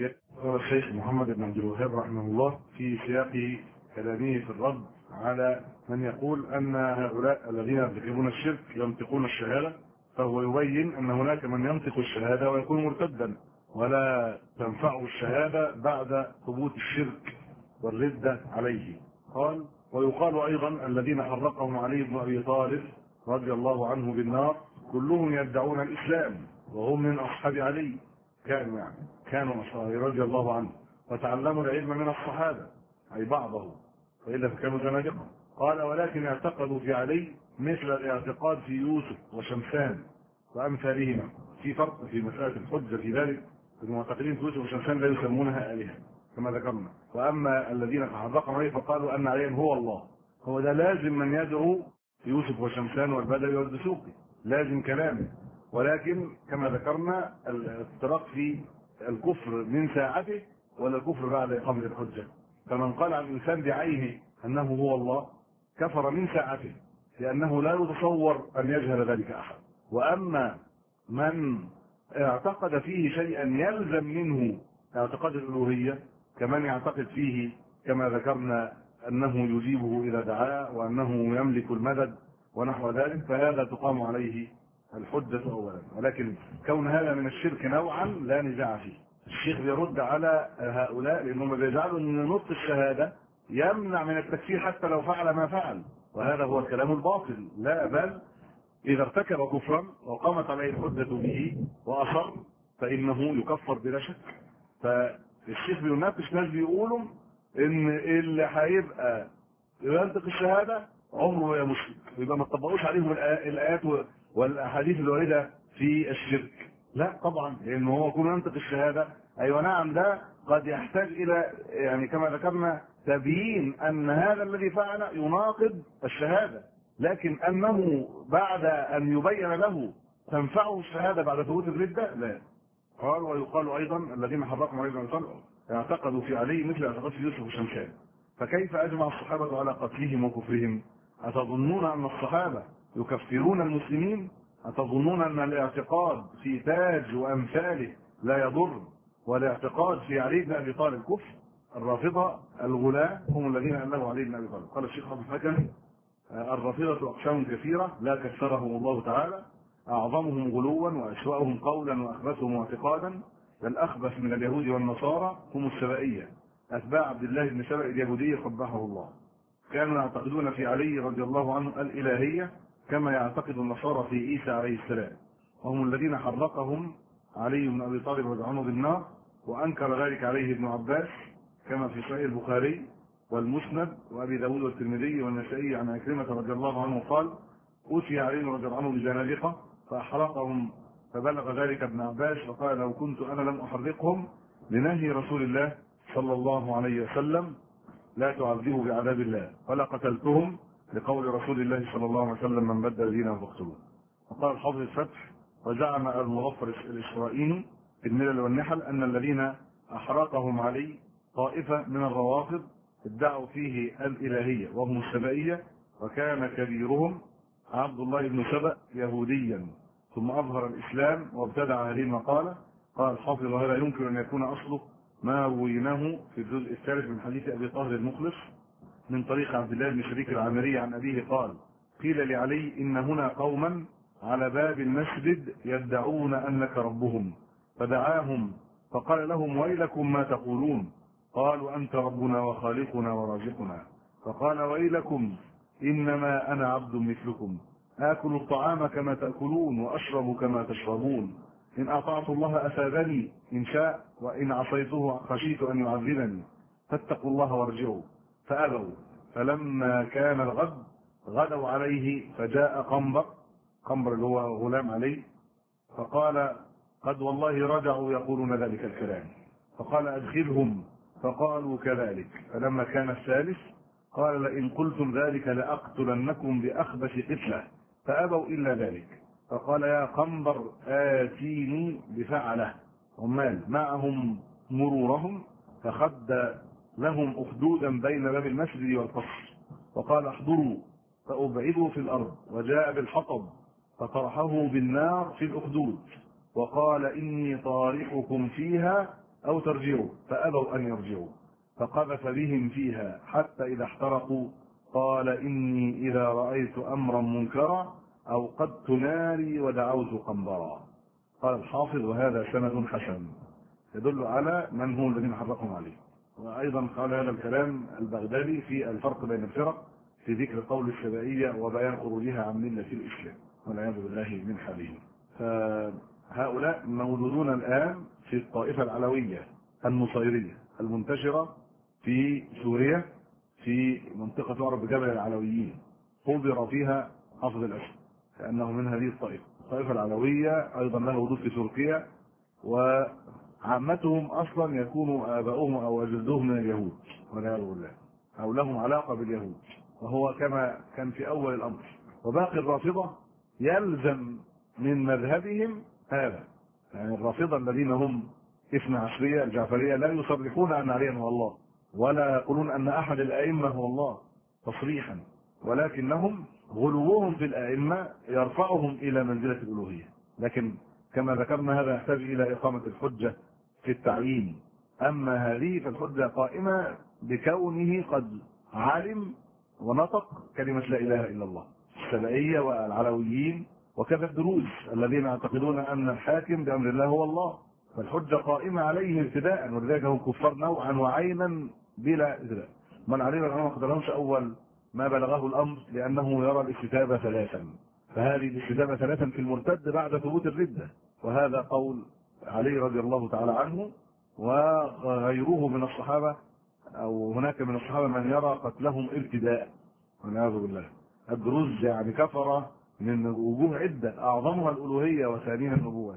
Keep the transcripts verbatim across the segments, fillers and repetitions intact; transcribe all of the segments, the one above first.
قال الشيخ محمد بن عبد الوهاب رحمه الله في سياق كلامه في الرد على من يقول أن هؤلاء الذين يرتكبون الشرك ينطقون الشهادة، فهو يبين أن هناك من ينطق الشهادة ويكون مرتدا ولا تنفعه الشهادة بعد ثبوت الشرك والردة عليه. قال: ويقال أيضا الذين حرقهم علي بن أبي طالب رضي الله عنه بالنار كلهم يدعون الإسلام وهم من أصحاب علي، كانوا يعني كانوا أصحابه رضي الله عنه وتعلموا العلم من الصحابة أي بعضه، وإلا فكانوا زنادقة. قال: ولكن اعتقدوا في علي مثل الاعتقاد في يوسف وشمسان وأمثالهما. في فرق في مسألة الحجة في ذلك، المعتقدين في يوسف وشمسان لا يسمونها آلهة كما ذكرنا، وأما الذين تحرقوا عليه فقالوا أن علي هو الله. هو ده لازم من يدعو يوسف وشمسان والبدوي والدسوقي، لازم كلامه، ولكن كما ذكرنا الافتراق في الكفر من ساعته ولا الكفر بعد إقامة الحجة. فمن قال عن الإنسان بعينه أنه هو الله كفر من ساعته، لأنه لا يتصور أن يجهل ذلك أحد. وأما من اعتقد فيه شيئا يلزم منه اعتقاد الألوهية، كمن يعتقد فيه كما ذكرنا أنه يجيبه إذا دعاه وأنه يملك المدد ونحو ذلك، فهذا تقام عليه الحجة أولا. ولكن كون هذا من الشرك نوعا لا نزاع فيه. الشيخ بيرد على هؤلاء لأنهم بيجعلوا أن نطق الشهادة يمنع من التكفير حتى لو فعل ما فعل، وهذا هو الكلام الباطل. لا، بل إذا ارتكب كفرا وقامت عليه الحجة به وأصر فإنه يكفر بلا شك. فالشيخ بيناقش ناس بيقولوا إن اللي هيبقى ينطق الشهادة عمره يا مشرك، يبقى ما تطبقوش عليهم الآيات والأحاديث الواردة في الشرك. لا طبعا، لأنه هو يكون ينطق الشهادة أيوة نعم، ده قد يحتاج إلى يعني كما ذكرنا تبيين أن هذا الذي فعل يناقض الشهادة، لكن أنه بعد أن يبين له تنفعه الشهادة بعد ثبوت الردة لا. قال: ويقال أيضا الذين حرقهم علي بن أبي طالب اعتقدوا في علي مثل اعتقاد في يوسف وشمسان، فكيف أجمع الصحابة على قتلهم وكفرهم؟ أتظنون أن الصحابة يكفرون المسلمين؟ أتظنون أن الاعتقاد في تاج وأمثاله لا يضر، والاعتقاد في علي بن أبي طالب كفر؟ الرافضة الغلاة هم الذين أنبوا علي بن أبي طالب. قال الشيخ حافظ الحكمي: الرافضة أقسام كثيرة لا كثرهم الله تعالى، أعظمهم غلوا وأسوأهم قولا وأخبثهم اعتقادا، بل أخبث من اليهود والنصارى هم السبائية أتباع عبد الله بن سبأ اليهودي قبحه الله. كانوا يعتقدون في علي رضي الله عنه الإلهية كما يعتقد النصارى في عيسى عليه السلام، وهم الذين حرقهم علي بن أبي طالب رضي الله عنه بالنار، وأنكر ذلك عليه ابن عباس كما في صحيح البخاري والمسند وأبي داود والترمذي والنسائي عن عكرمة رضي الله عنه قال: أوتي علي رضي الله عنه بزنادقة فأحرقهم، فبلغ ذلك ابن عباس فقال: لو كنت أنا لم أحرقهم لنهي رسول الله صلى الله عليه وسلم لا تعذبوا بعذاب الله، ولا قتلتهم لقول رسول الله صلى الله عليه وسلم: من بدل دينه فاقتلوه. وقال حافظ الفتح: وزعم المظفر الإسرائيلي في الملل والنحل أن الذين أحرقهم علي طائفة من الروافض ادعوا فيه الإلهية وهم السبائية، وكان كبيرهم عبد الله بن سبأ يهوديا ثم أظهر الإسلام وابتدع هذه المقالة. قال الحافظ: وهذا يمكن أن يكون أصله ما رويناه في الجزء الثالث من حديث أبي طاهر المخلص من طريق عبد الله بن شريك العامري عن أبيه قال: قيل لعلي إن هنا قوما على باب المسجد يدعون أنك ربهم، فدعاهم فقال لهم: ويلكم ما تقولون؟ قالوا: أنت ربنا وخالقنا ورازقنا. فقال: ويلكم إنما أنا عبد مثلكم، آكل الطعام كما تأكلون وأشرب كما تشربون، إن أطعت الله أثابني إن شاء، وإن عصيته خشيت أن يعذبني، فاتقوا الله وارجعوا. فأبوا، فلما كان الغد غدوا عليه، فجاء قنبر قنبر اللي هو غلام عليه فقال: قد والله رجعوا يقولون ذلك الكلام. فقال: أدخلهم، فقالوا كذلك. فلما كان الثالث قال: لئن قلتم ذلك لأقتلنكم بأخبث قتلة، فأبوا إلا ذلك. فقال: يا قنبر آتيني بفعله. عمال معهم مرورهم، فخد لهم أخدودا بين باب المسجد والقصر، وقال: احضروا، فأبعدوا في الأرض، وجاء بالحطب فطرحه بالنار في الأخدود، وقال: إني طارحكم فيها أو ترجعوا، فأبوا أن يرجعوا، فقذف بهم فيها حتى إذا احترقوا قال إني إذا رأيت أمرا منكرا أوقدت ناري ودعوت قنبرا. قال الحافظ وهذا سند حسن يدل على من هم الذين حرقهم عليه. وأيضا قال هذا الكلام البغدادي في الفرق بين الفرق في ذكر قول السبائية وبيان خروجها عن ملة الإسلام والعياذ بالله من حالهم. فهؤلاء موجودون الآن في الطائفة العلوية النصيرية المنتشرة في سوريا في منطقة تعرف بجبل العلويين، حضر فيها حافظ الأسد كأنه من هذه الطائفة. الطائفة العلوية أيضا لها وجود في تركيا، وعامتهم أصلا يكون آباؤهم أو أجدادهم من اليهود والعياذ بالله، أو لهم علاقة باليهود، وهو كما كان في أول الأمر. وباقي الرافضة يلزم من مذهبهم هذا، يعني الرافضة الذين هم اثنا عشرية الجعفرية لا يصرحون أن عليا هو الله، ولا يقولون أن أحد الأئمة هو الله تصريحا، ولكنهم غلوهم في الأئمة يرفعهم إلى منزلة الألوهية. لكن كما ذكرنا هذا يحتاج إلى إقامة الحجة في التعيين. أما هذه فالحجة قائمة بكونه قد علم ونطق كلمة لا إله إلا الله. السبائية والعلويين وكذا الدروز الذين يعتقدون أن الحاكم بأمر الله هو الله، فالحجة قائمة عليه ابتداء، ولذلك هم كفار نوعا وعينا بلا إذن. من علينا الأمر ما قدرهمش أول ما بلغه الأمر لأنه يرى الاستتابة ثلاثا، فهذه الاستتابة ثلاثا في المرتد بعد ثبوت الردة، وهذا قول علي رضي الله تعالى عنه وغيره من الصحابة، أو هناك من الصحابة من يرى قتلهم ابتداء والعياذ بالله. الدروز يعني كفر من وجوه عدة أعظمها الألوهية وثانيها النبوات.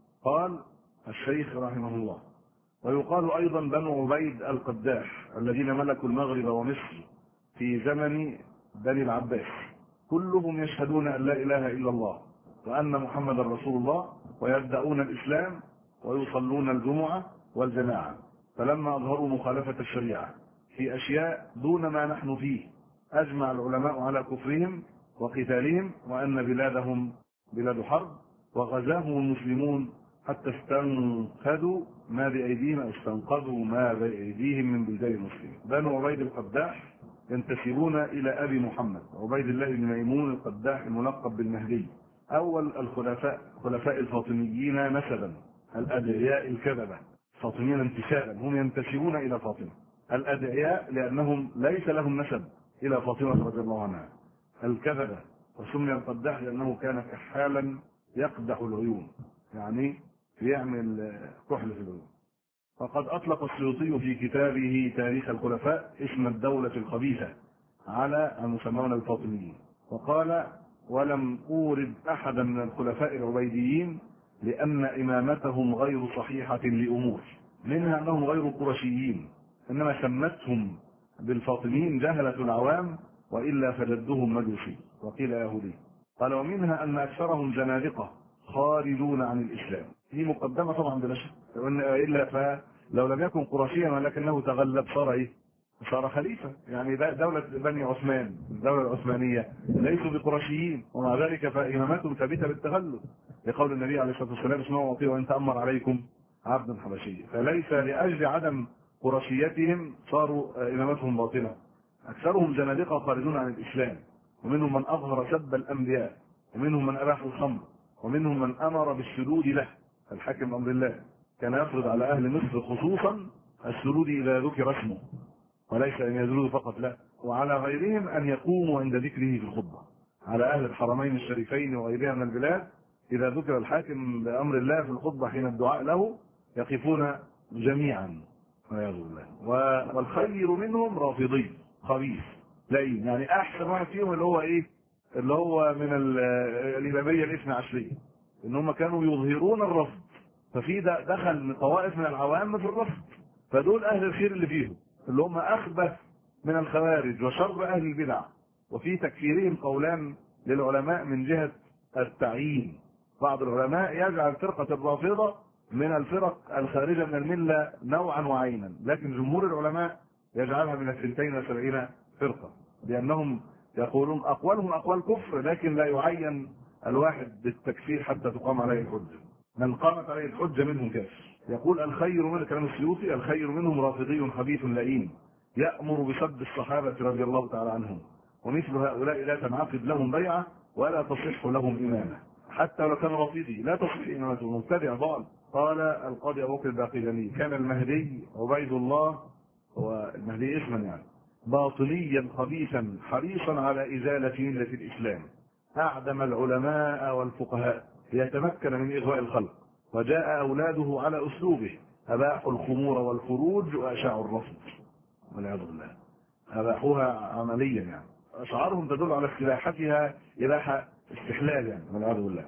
قال الشيخ رحمه الله: ويقال أيضا بنو عبيد القداح الذين ملكوا المغرب ومصر في زمن بني العباس، كلهم يشهدون أن لا إله إلا الله وأن محمد رسول الله، ويبدأون الإسلام ويصلون الجمعة والجماعة، فلما أظهروا مخالفة الشريعة في أشياء دون ما نحن فيه أجمع العلماء على كفرهم وقتالهم، وأن بلادهم بلاد حرب، وغزاهم المسلمون حتى استنقذوا ما بأيديهم أو استنقذوا ما بأيديهم من بلدان المسلمين. بنو عبيد القداح ينتسبون إلى أبي محمد عبيد الله بن ميمون القداح الملقب بالمهدي، أول الخلفاء خلفاء الفاطميين نسبا، الأدعياء الكذبة. فاطميين انتسابا هم ينتسبون إلى فاطمة، الأدعياء لأنهم ليس لهم نسب إلى فاطمة رضي الله عنها، الكذبة. وسمي القداح لأنه كان كحالا يقدح العيون، يعني يعمل كحل في العيون. وقد أطلق السيوطي في كتابه تاريخ الخلفاء اسم الدولة الخبيثة على المسمون الفاطميين، وقال: ولم أورد أحدا من الخلفاء العبيديين لأن إمامتهم غير صحيحة لأمور، منها أنهم غير قرشيين، إنما سمتهم بالفاطميين جهلة العوام، وإلا فجدهم مجوسي وقيل يهودي. قال: ومنها أن أكثرهم زنادقة خارجون عن الإسلام. هي مقدمة طبعا بلا شك، إلا فلو لم يكن قرشيا ولكنه تغلب صار إيه؟ صار خليفة. يعني دولة بني عثمان الدولة العثمانية ليسوا بقرشيين، ومع ذلك فإمامتهم ثابتة بالتغلب، لقول النبي عليه الصلاة والسلام: اسمعوا واطيعوا وإن تأمر عليكم عبد حبشي. فليس لأجل عدم قرشيتهم صاروا إمامتهم باطلة. أكثرهم زنادقة خارجون عن الإسلام، ومنهم من أظهر سب الأنبياء، ومنهم من أباح الخمر، ومنهم من أمر بالسجود له. الحاكم أمر الله كان يفرض على أهل مصر خصوصا السجود إذا ذكر اسمه، وليس أن يسجدوا فقط، لا، وعلى غيرهم أن يقوموا عند ذكره في الخطبة. على أهل الحرمين الشريفين وغيرها من البلاد إذا ذكر الحاكم بأمر الله في الخطبة حين الدعاء له يقفون جميعا والعياذ بالله. والخير منهم رافضي خبيث لئيم، يعني أحسن واحد فيهم اللي هو إيه؟ اللي هو من الإمامية الاثنى عشرية، إن هم كانوا يظهرون الرفض، ففي دخل طوائف من العوام في الرفض، فدول أهل الخير اللي فيهم اللي هم أخبث من الخوارج وشر أهل البدع. وفي تكفيرهم قولان للعلماء من جهة التعيين. بعض العلماء يجعل فرقة الرافضة من الفرق الخارجة من الملة نوعا وعينا، لكن جمهور العلماء يجعلها من الثنتين وسبعين فرقة، لأنهم يقولون أقوالهم أقوال كفر، لكن لا يعين الواحد بالتكفير حتى تقام عليه الحجة. من قامت عليه الحجة منهم كافر، يقول الخير من كلام السيوطي الخير منهم رافضي خبيث لئيم يأمر بسب الصحابة رضي الله تعالى عنهم، ومثل هؤلاء لا تنعقد لهم بيعة ولا تصح لهم إمامة، حتى لو كان رافضي لا تصح إمامته، مبتدع ضال. قال القاضي أبو بكر الباقلاني كان المهدي عبيد الله، هو المهدي اسما يعني، باطنيا خبيثا حريصا على إزالة ملة الإسلام، أعدم العلماء والفقهاء ليتمكن من إغواء الخلق، وجاء أولاده على أسلوبه أباحوا الخمور والفروج وأشاعوا الرفض والعياذ بالله، أباحوها عمليا يعني، أشعارهم تدل على استباحتها إباحة استحلال يعني والعياذ بالله.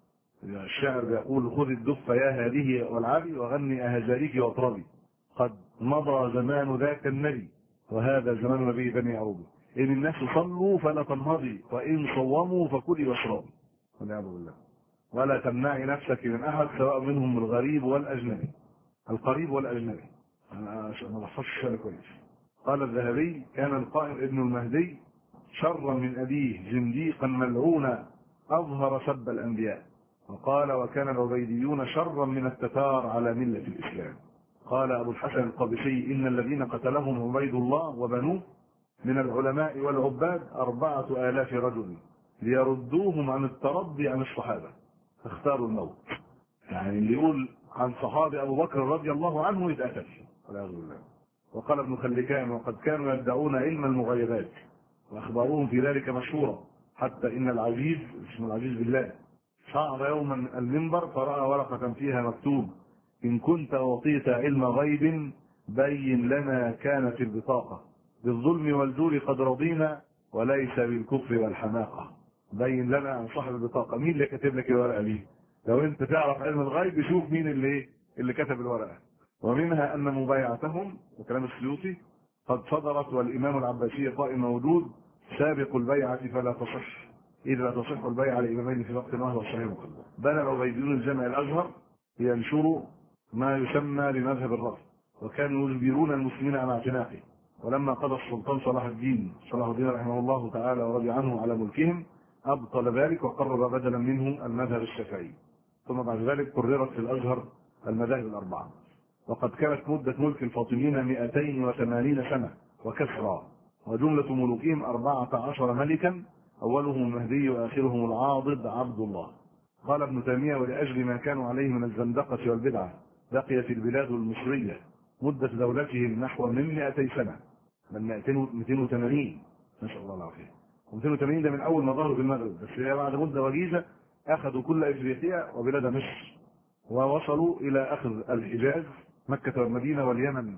الشاعر بيقول خذ الدف يا هذه والعبي وغني أهزاريك واطربي، قد مضى زمان ذاك النبي وهذا زمان نبي بني عروبي، إن الناس صلوا فلا تنهضي وإن صوموا فكلي واشربي والعياذ بالله، ولا تمنعي نفسك من أحد سواء منهم الغريب والأجنبي، القريب والأجنبي. أنا ما بحفظش الشعر كويس. قال الذهبي كان القائم ابن المهدي شرا من أبيه زنديقا ملعونا أظهر سب الأنبياء، وقال وكان العبيديون شرا من التتار على ملة الإسلام. قال أبو الحسن القابسي إن الذين قتلهم عبيد الله وبنوه من العلماء والعباد أربعة آلاف رجل ليردوهم عن الترضي عن الصحابة اختاروا الموت. يعني اللي يقول عن صحابي أبو بكر رضي الله عنه يتقتل والعياذ بالله. وقال ابن خلكان وقد كانوا يدعون علم المغيبات وأخبارهم في ذلك مشهورة، حتى إن العزيز اسمه العزيز بالله صعد يوما المنبر فرأى ورقة فيها مكتوب إن كنت أعطيت علم غيب بين لنا كانت البطاقة بالظلم والجور قد رضينا وليس بالكفر والحماقة. بين لنا عن صاحب البطاقة، مين اللي كاتب لك الورقة دي؟ لو انت تعرف علم الغيب شوف مين اللي اللي كتب الورقة. ومنها أن مبايعتهم وكلام السيوطي قد صدرت والإمام العباسي قائم موجود سابق البيعة فلا تصح، إذ لا تصح البيعة لإمامين في وقت واحد والصحيح مقدم. بنى العبيديون الجامع الأزهر لينشروا ما يسمى بمذهب الرفض، وكانوا يجبرون المسلمين على اعتناقه. ولما قضى السلطان صلاح الدين صلاح الدين رحمه الله تعالى ورضي عنه على ملكهم أبطل ذلك وقرر بدلا منه المذهب الشافعي، ثم بعد ذلك قررت في الأزهر المذاهب الأربعة. وقد كانت مدة ملك الفاطميين مئتين وثمانين سنة وكسرى، وجملة ملوكهم أربعة عشر ملكا أولهم المهدي وآخرهم العاضد عبد الله. قال ابن تيمية ولأجل ما كانوا عليه من الزندقة والبدعة بقيت البلاد المصرية مدة دولتهم نحو من مئتي سنة، من مئتين وثمانين نسأل الله العافية. ومئتين وثمانين ده من أول ما ظهروا في المغرب، بس هي بعد مدة وجيزة أخذوا كل إفريقيا وبلاد مصر ووصلوا إلى أخذ الحجاز مكة والمدينة واليمن،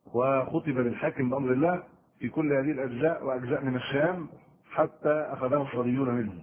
وخطب للحاكم بأمر الله في كل هذه الأجزاء وأجزاء من الشام حتى أخذها الصليبيون منهم،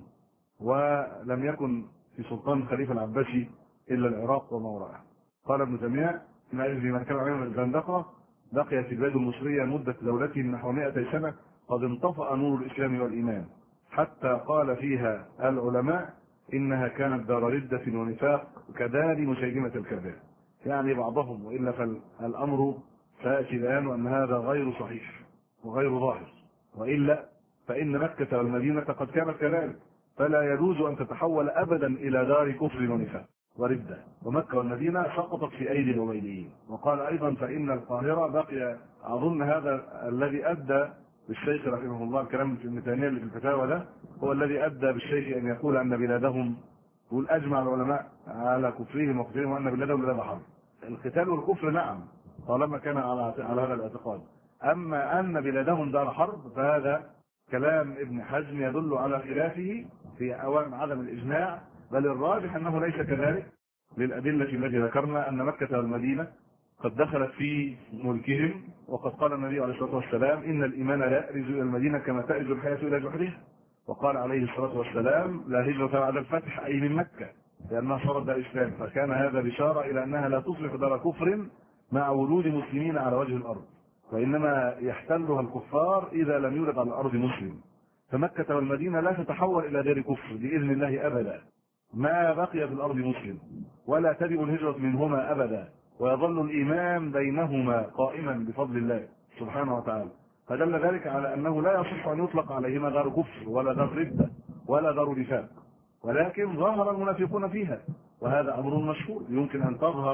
ولم يكن في سلطان الخليفة العباسي إلا العراق وما وراءها. قال ابن تيمية من أجل ما كان عليه من الزندقة بقيت البلاد المصرية مدة دولتهم نحو مئتي سنة قد انطفأ نور الإسلام والإيمان، حتى قال فيها العلماء إنها كانت دار ردة ونفاق كدار مسيلمة الكذاب، يعني بعضهم، وإلا فالأمر سيأتي الآن وأن هذا غير صحيح وغير ظاهر، وإلا فإن مكة والمدينة قد كانت كذلك، فلا يجوز أن تتحول أبدا إلى دار كفر ونفاق وردة، ومكة والمدينة سقطت في أيدي العبيديين. وقال أيضا فإن القاهرة بقي، أظن هذا الذي أدى بالشيخ رحمه الله الكلام في ابن تيمية اللي في الفتاوى ده هو الذي أدى بالشيخ أن يقول أن بلادهم، يقول أجمع العلماء على كفرهم وكفرهم وأن بلادهم بلاد حرب. القتال والكفر نعم طالما كان على على هذا الاعتقاد، أما أن بلادهم دار حرب فهذا كلام ابن حزم يدل على خلافه في أوان عدم الإجماع، بل الراجح أنه ليس كذلك للأدلة التي ذكرنا أن مكة والمدينة قد دخلت في ملكهم، وقد قال النبي عليه الصلاة والسلام إن الإيمان لا يأرز إلى المدينة كما تأرز الحياة إلى جحرها، وقال عليه الصلاة والسلام لا هجرة بعد الفتح أي من مكة لأنها صارت دار إسلام، فكان هذا بشارة إلى أنها لا تصبح دار كفر مع وجود مسلمين على وجه الأرض، وإنما يحتلها الكفار إذا لم يولد على الأرض مسلم. فمكة والمدينة لا تتحول إلى دار كفر بإذن الله أبدا ما بقي في الأرض مسلم، ولا تجب الهجرة منهما أبدا، ويظل الإيمان بينهما قائما بفضل الله سبحانه وتعالى. فدل ذلك على أنه لا يصح أن يطلق عليهما دار كفر ولا دار ردة ولا دار نفاق، ولكن ظهر المنافقون فيها، وهذا أمر مشهور يمكن أن تظهر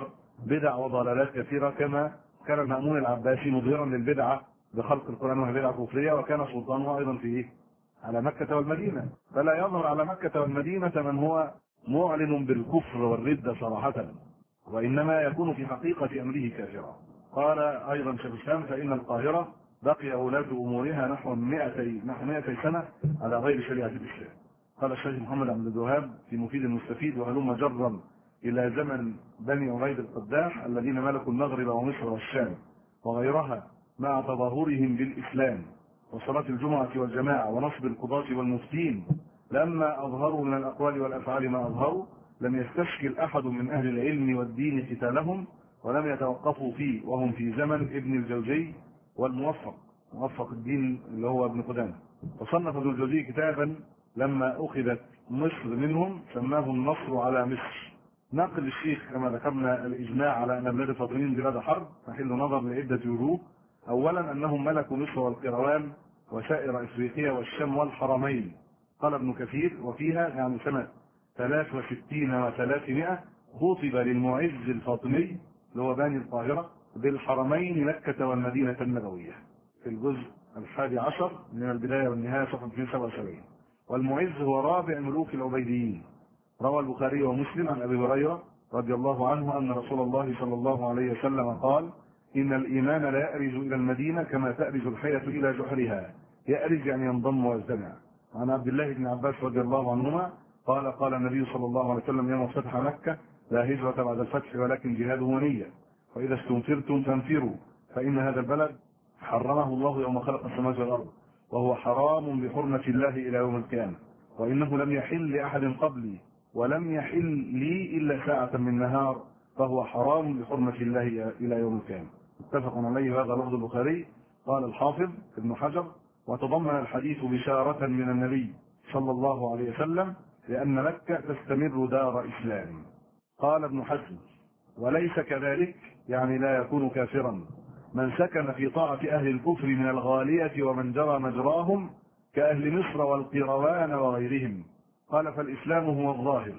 بدع وضلالات كثيرة، كما كان المأمون العباسي مظهرا للبدعة بخلق القرآن وهي بدعة كفرية، وكان سلطانه أيضا في إيه؟ على مكة والمدينة، فلا يظهر على مكة والمدينة من هو معلن بالكفر والردة صراحة، وإنما يكون في حقيقة أمره كافرا. قال أيضا شيخ الإسلام: فإن القاهرة بقي ولاة أمورها نحو مئتي نحو مئتي سنة على غير شريعة الإسلام. قال الشيخ محمد عبد الوهاب في مفيد المستفيد: وهلم جرا إلى زمن بني عبيد القداح الذين ملكوا المغرب ومصر والشام وغيرها مع تظاهرهم بالإسلام وصلاة الجمعة والجماعة ونصب القضاة والمفتين، لما أظهروا من الأقوال والأفعال ما أظهروا لم يستشكل أحد من أهل العلم والدين قتالهم، ولم يتوقفوا فيه، وهم في زمن ابن الجوزي والموفق موفق الدين اللي هو ابن قدامة. وصنف ابن الجوزي كتابا لما أخذت مصر منهم سماه النصر على مصر. نقل الشيخ كما ذكرنا الإجماع على أن بلاد الفاطميين بلاد حرب محل نظر لعدة وجوه. أولا أنهم ملكوا مصر والقيروان وسائر إفريقيا والشام والحرمين. قال ابن كثير: وفيها يعني سنة ثلاث وستين وثلاثمائة خطب للمعز الفاطمي اللي هو باني القاهرة بالحرمين مكة والمدينة النبوية، في الجزء الحادي عشر من البداية والنهاية صفحة مئتين وسبعة وسبعين. والمعز هو رابع ملوك العبيديين. روى البخاري ومسلم عن أبي هريرة رضي الله عنه أن رسول الله صلى الله عليه وسلم قال: إن الإيمان لا يأرج إلى المدينة كما تأرج الحية إلى جحرها. يأرج يعني ينضم ويجتمع. عن عبد الله بن عباس رضي الله عنهما قال: قال النبي صلى الله عليه وسلم يوم فتح مكة: لا هجرة بعد الفتح ولكن جهاد ونية، وإذا استنفرتم فانفروا، فإن هذا البلد حرمه الله يوم خلق السماوات والأرض، وهو حرام بحرمة الله إلى يوم القيامة، وإنه لم يحل لأحد قبلي ولم يحل لي إلا ساعة من نهار، فهو حرام بحرمة الله إلى يوم القيامة. اتفق عليه هذا لفظ البخاري. قال الحافظ ابن حجر: وتضمن الحديث بشارة من النبي صلى الله عليه وسلم لأن مكة تستمر دار إسلام. قال ابن حزم: وليس كذلك، يعني لا يكون كافرا من سكن في طاعة أهل الكفر من الغالية ومن جرى مجراهم كأهل مصر والقيروان وغيرهم. قال: فالإسلام هو الظاهر،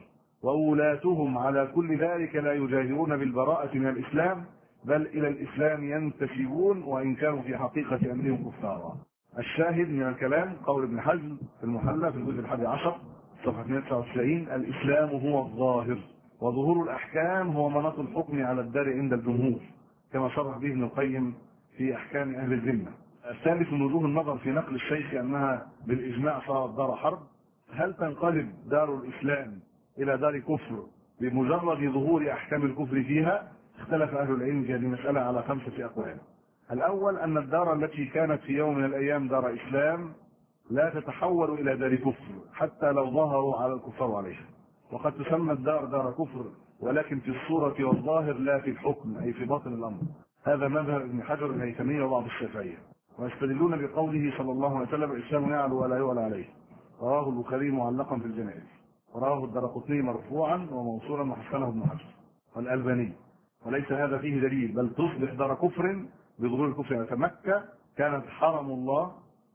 وولاتهم على كل ذلك لا يجاهرون بالبراءة من الإسلام، بل إلى الإسلام ينتسبون وإن كانوا في حقيقة أمرهم كفارا. الشاهد من الكلام قول ابن حزم في المحلى في الجزء الحادي عشر صفحة مئة وتسعة وتسعين: الإسلام هو الظاهر، وظهور الأحكام هو مناط الحكم على الدار عند الجمهور، كما صرح به ابن القيم في أحكام أهل الذمة. الثالث من وجوه النظر في نقل الشيخ أنها بالإجماع صارت دار حرب. هل تنقلب دار الإسلام إلى دار كفر بمجرد ظهور أحكام الكفر فيها؟ اختلف أهل العلم في هذه المسألة على خمسة أقوال. الأول أن الدار التي كانت في يوم من الأيام دار إسلام لا تتحول إلى دار كفر حتى لو ظهروا على الكفار عليها، وقد تسمى الدار دار كفر ولكن في الصورة والظاهر لا في الحكم، أي في باطن الأمر. هذا مذهب ابن حجر الهيثمي وبعض الشافعية، ويستدلون بقوله صلى الله عليه وسلم: الإسلام يعلو ولا يعلى عليه. رواه البخاري معلقا في الجنائز، ورواه الدرقطني مرفوعا وموصولا وحسنه ابن حجر والألباني. وليس هذا فيه دليل، بل تصبح دار كفر بظهور الكفر. فمكة كانت حرم الله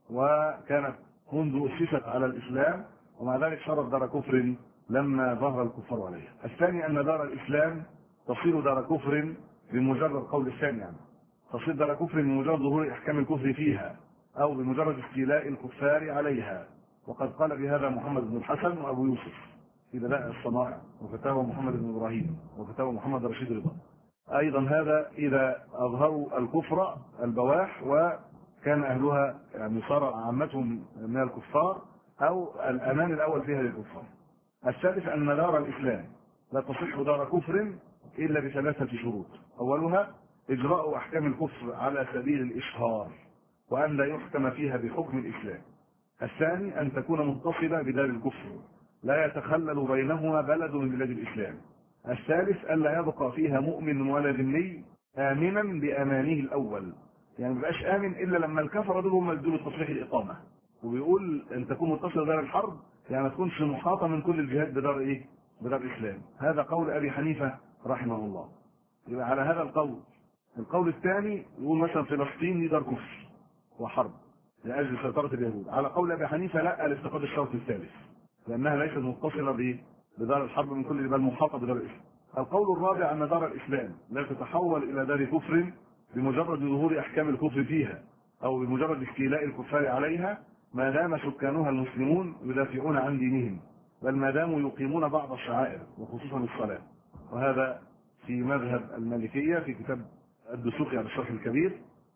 وكانت منذ أسست على الإسلام، ومع ذلك صارت دار كفر لما ظهر الكفار عليها. الثاني أن دار الإسلام تصير دار كفر بمجرد قول الثاني، يعني تصير دار كفر بمجرد ظهور أحكام الكفر فيها أو بمجرد استيلاء الكفار عليها. وقد قال بهذا محمد بن الحسن وأبو يوسف في دلائل الصنائع، وفتاوى محمد بن إبراهيم، وفتاوى محمد رشيد رضا. أيضا هذا إذا أظهروا الكفر البواح وكان أهلها يعني صار عامتهم من الكفار، أو الأمان الأول فيها للكفار. الثالث أن دار الإسلام لا تصح دار كفر إلا بثلاثة شروط: أولها إجراء أحكام الكفر على سبيل الإشهار، وأن لا يحكم فيها بحكم الإسلام. الثاني أن تكون متصلة بدار الكفر لا يتخلل بينهما بلد من بلاد الإسلام. الثالث ألا يبقى فيها مؤمن ولا ذمي آمنا بأمانه الأول، يعني ما يبقاش آمن إلا لما الكفر دول هم يدوا تصريح الإقامة. وبيقول أن تكون متصلة بدار الحرب يعني ما تكونش محاطة من كل الجهات بدار إيه؟ بدار الإسلام. هذا قول أبي حنيفة رحمه الله. يبقى على هذا القول. القول الثاني يقول مثلا فلسطين دي دار كفر وحرب لأجل سيطرة اليهود. على قول أبي حنيفة لا، لافتقاد الشرط الثالث، لأنها ليست متصلة بدار الحرب من كل، بل محاطة بدار الإسلام. القول الرابع أن دار الإسلام لا تتحول إلى دار كفر بمجرد ظهور أحكام الكفر فيها أو بمجرد استيلاء الكفار عليها، ما دام سكانها المسلمون يدافعون عن دينهم، بل ما داموا يقيمون بعض الشعائر وخصوصا الصلاة. وهذا في مذهب المالكية في كتاب الدسوقي على الشرح الكبير،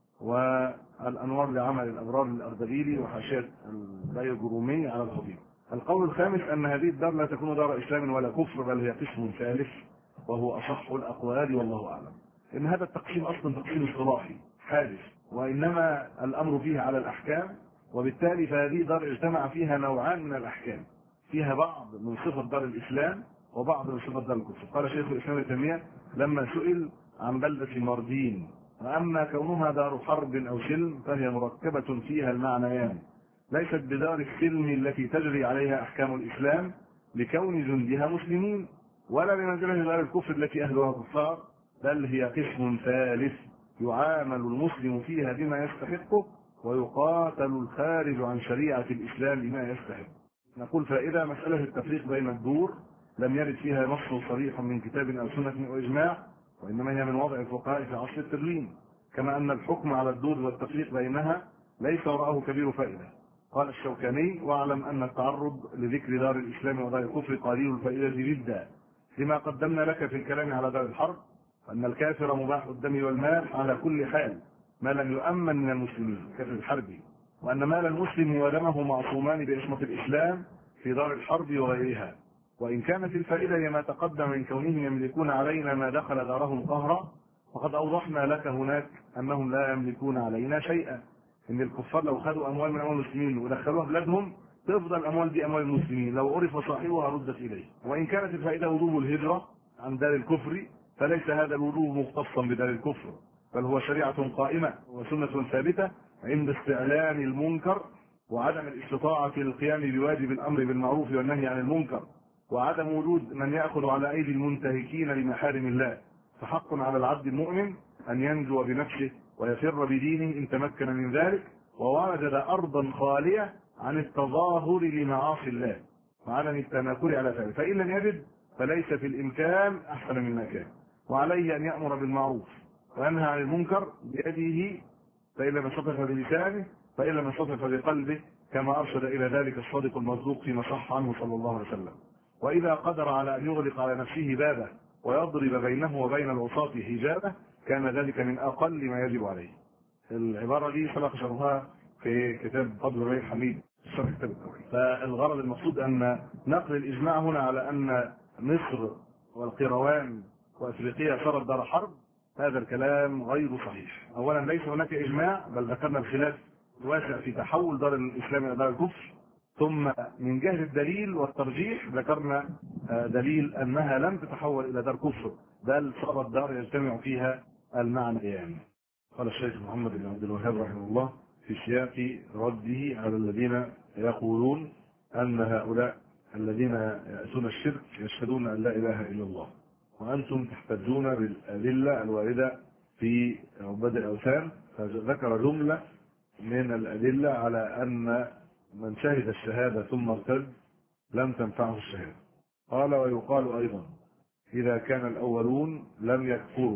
والأنوار لعمل الأبرار للأردبيلي، وحاشية البيجرومي على الخطيب. القول الخامس أن هذه الدار لا تكون دار إسلام ولا كفر، بل هي قسم ثالث وهو أصح الأقوال والله أعلم. إن هذا التقسيم أصلا تقسيم اصطلاحي حادث، وإنما الأمر فيه على الأحكام، وبالتالي فهذه دار اجتمع فيها نوعان من الأحكام، فيها بعض من صفة دار الإسلام وبعض من صفة دار الكفر. قال شيخ الإسلام ابن تيمية لما سئل عن بلدة مردين: وأما كونها دار حرب أو سلم فهي مركبة فيها المعنيان، ليست بدار السلم التي تجري عليها أحكام الإسلام لكون جندها مسلمين، ولا بمنزلة دار الكفر التي أهلها كفار، بل هي قسم ثالث يعامل المسلم فيها بما يستحقه، ويقاتل الخارج عن شريعة الإسلام بما يستحق. نقول: فإذا مسألة التفريق بين الدور لم يرد فيها نص صريح من كتاب أو سنة أو إجماع، وإنما هي من وضع الفقهاء في عصر الترليم، كما أن الحكم على الدور والتفريق بينها ليس وراءه كبير فائدة. قال الشوكاني: واعلم أن التعرض لذكر دار الإسلام ودار الكفر قليل الفائدة جدا، لما قدمنا لك في الكلام على دار الحرب، أن الكافر مباح الدم والمال على كل حال ما لم يؤمن من المسلمين كافر الحربي، وأن مال المسلم ودمه معصومان باسمة الإسلام في دار الحرب وغيرها. وإن كانت الفائدة لما تقدم من كونهم يملكون علينا ما دخل دارهم قهرا، فقد أوضحنا لك هناك أنهم لا يملكون علينا شيئا. إن الكفار لو خدوا أموال من أموال المسلمين ودخلوها بلادهم تفضل الأموال دي أموال المسلمين، لو عرف صاحبها ردت إليه. وإن كانت الفائدة وجوب الهجرة عن دار الكفر، فليس هذا الوجوب مختصا بدار الكفر، بل هو شريعة قائمة وسنة ثابتة عند استعلان المنكر وعدم الاستطاعة في القيام بواجب الأمر بالمعروف والنهي عن المنكر، وعدم وجود من يأخذ على أيدي المنتهكين لمحارم الله. فحق على العبد المؤمن أن ينجو بنفسه ويفر بدينه إن تمكن من ذلك، ووجد أرضا خالية عن التظاهر لمعاصي الله وعدم التناكر على ذلك. فإن لم يجد فليس في الإمكان أحسن مما كان، وعليه أن يأمر بالمعروف وينهى عن المنكر بيده، فإن لم يستطع فبلسانه، فإن لم يستطع فبقلبه، كما أرشد إلى ذلك الصادق المصدوق فيما صح عنه صلى الله عليه وسلم. وإذا قدر على أن يغلق على نفسه بابه ويضرب بينه وبين العصاة حجابه كان ذلك من أقل ما يجب عليه. العبارة دي سبق شرحها في كتاب فضل الري الحميد شرح كتاب التوحيد. فالغرض المقصود أن نقل الإجماع هنا على أن مصر والقيروان وأفريقيا صارت دار حرب، هذا الكلام غير صحيح. أولا ليس هناك إجماع، بل ذكرنا الخلاف الواسع في تحول دار الإسلام إلى دار الكفر. ثم من جهة الدليل والترجيح ذكرنا دليل أنها لم تتحول إلى دار كفر، بل صارت دار يجتمع فيها المعنيان. قال الشيخ محمد بن عبد الوهاب رحمه الله في سياق رده على الذين يقولون أن هؤلاء الذين يأتون الشرك يشهدون أن لا إله إلا الله، وأنتم تحتجون بالأدلة الواردة في عباد الأوثان. فذكر جملة من الأدلة على أن من شهد الشهادة ثم ارتد لم تنفعه الشهادة. قال: ويقال أيضا إذا كان الأولون لم يكفروا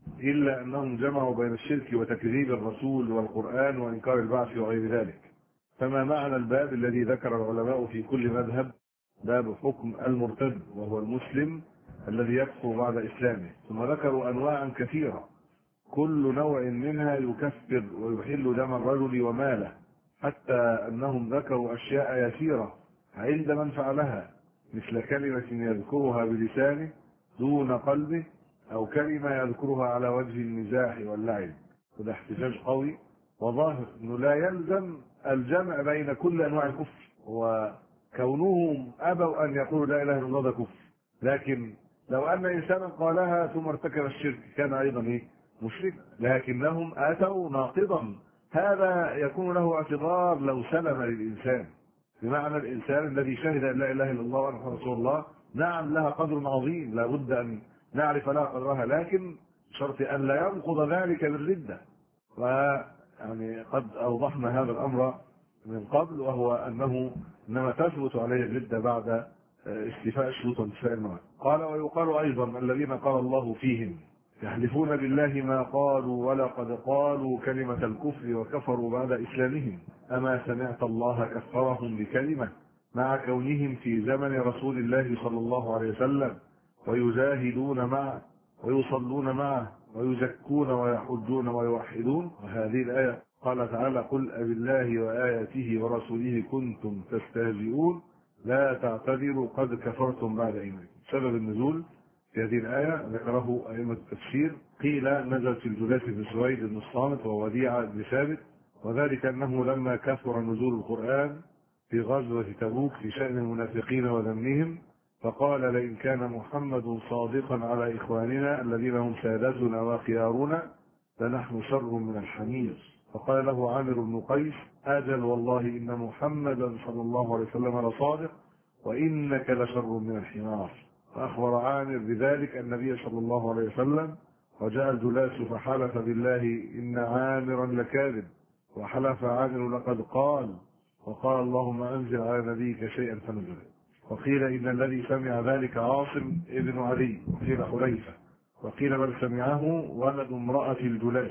إلا أنهم جمعوا بين الشرك وتكذيب الرسول والقرآن وإنكار البعث وغير ذلك، فما معنى الباب الذي ذكر العلماء في كل مذهب باب حكم المرتد وهو المسلم الذي يكفر بعد إسلامه؟ ثم ذكروا أنواعا كثيرة كل نوع منها يكفر ويحل دم الرجل وماله، حتى أنهم ذكروا أشياء يسيرة عند من فعلها، مثل كلمة يذكرها بلسانه دون قلبه، أو كلمة يذكرها على وجه المزاح واللعب. وده احتجاج قوي وظاهر أنه لا يلزم الجمع بين كل أنواع الكفر، وكونهم أبوا أن يقولوا لا إله إلا الله ده كفر، لكن لو أن إنسانا قالها ثم ارتكب الشرك كان أيضا إيه؟ مشرك، لكنهم أتوا ناقضا. هذا يكون له اعتبار لو سلم للإنسان، بمعنى الإنسان الذي شهد أن لا إله إلا الله وأن محمد رسول الله، نعم لها قدر عظيم لا بد أن نعرف لها قدرها، لكن شرط أن لا ينقض ذلك بالردة. ويعني قد أوضحنا هذا الأمر من قبل، وهو أنه إنما تثبت عليه الردة بعد استيفاء الشروط وانتفاء المواد. قال ويقال أيضا الذين قال الله فيهم يحلفون بالله ما قالوا ولقد قالوا كلمة الكفر وكفروا بعد إسلامهم أما سمعت الله كفرهم بكلمة مع كونهم في زمن رسول الله صلى الله عليه وسلم ويجاهدون معه ويصلون معه ويزكون ويحجون ويوحدون. وهذه الآية قال تعالى قل أبالله وآياته ورسوله كنتم تستهزئون لا تعتذروا قد كفرتم بعد إيمانكم. سبب النزول في هذه الآية ذكره أئمة التفسير، قيل نزلت في الجلاس بن سويد بن الصامت ووديعة بن ثابت، وذلك أنه لما كثر نزول القرآن في غزوة تبوك في شأن المنافقين وذمهم فقال لئن كان محمد صادقا على إخواننا الذين هم سادتنا وخيارنا لنحن شر من الحمير. فقال له عامر بن قيس أجل والله إن محمدا صلى الله عليه وسلم لصادق وإنك لشر من الحمار. فأخبر عامر بذلك النبي صلى الله عليه وسلم وجاء الجلاس فحلف بالله إن عامرا لكاذب وحلف عامر لقد قال وقال اللهم أنزل على نبيك شيئا فنزل. وقيل إن الذي سمع ذلك عاصم ابن علي وقيل حذيفة وقيل بل سمعه ولد امرأة الجلاس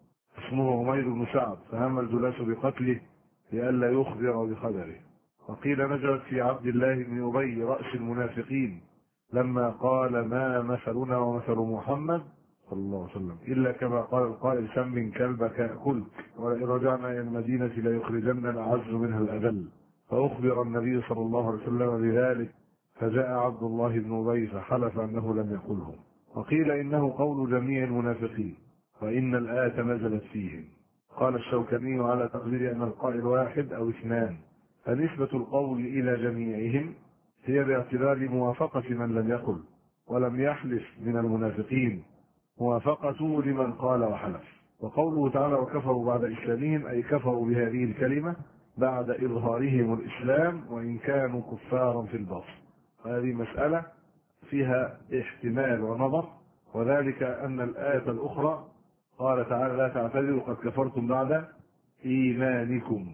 اسمه عمير بن سعد فهم الجلاس بقتله لئلا يخبر بخبره. وقيل نزلت في عبد الله بن أبي رأس المنافقين لما قال ما مثلنا ومثل محمد صلى الله عليه وسلم إلا كما قال القائل سم كلبك كلك ولئن رجعنا إلى المدينة ليخرجن الأعز منها الأذل. فأخبر النبي صلى الله عليه وسلم بذلك فجاء عبد الله بن أبي فحلف أنه لم يقله. وقيل إنه قول جميع المنافقين وإن الآية نزلت فيهم. قال الشوكاني على تقدير أن القائل واحد أو اثنان فنسبة القول إلى جميعهم هي باعتبار موافقة من لم يقل ولم يحلف من المنافقين موافقته لمن قال وحلف. وقوله تعالى وكفروا بعد إسلامهم أي كفروا بهذه الكلمة بعد إظهارهم الإسلام وإن كانوا كفارا في الباطن. هذه مسألة فيها احتمال ونظر، وذلك أن الآية الأخرى قال تعالى لا تعتذروا قد كفرتم بعد إيمانكم،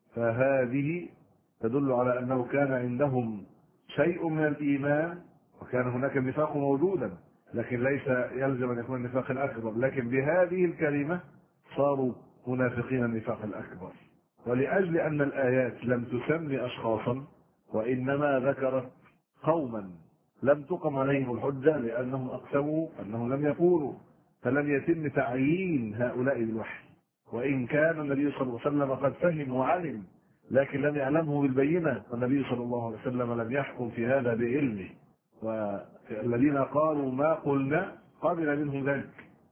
فهذه تدل على أنه كان عندهم شيء من الإيمان وكان هناك النفاق موجودا لكن ليس يلزم أن يكون النفاق الأكبر، لكن بهذه الكلمة صاروا منافقين النفاق الأكبر. ولأجل أن الآيات لم تسمي أشخاصا وإنما ذكرت قوما لم تقم عليهم الحجة لأنهم أقسموا أنهم لم يقولوا فلم يتم تعيين هؤلاء بالوحي، وإن كان النبي صلى الله عليه وسلم قد فهم وعلم لكن لم يعلمه بالبينة والنبي صلى الله عليه وسلم لم يحكم في هذا بعلمه. والذين قالوا ما قلنا قبل منهم ذلك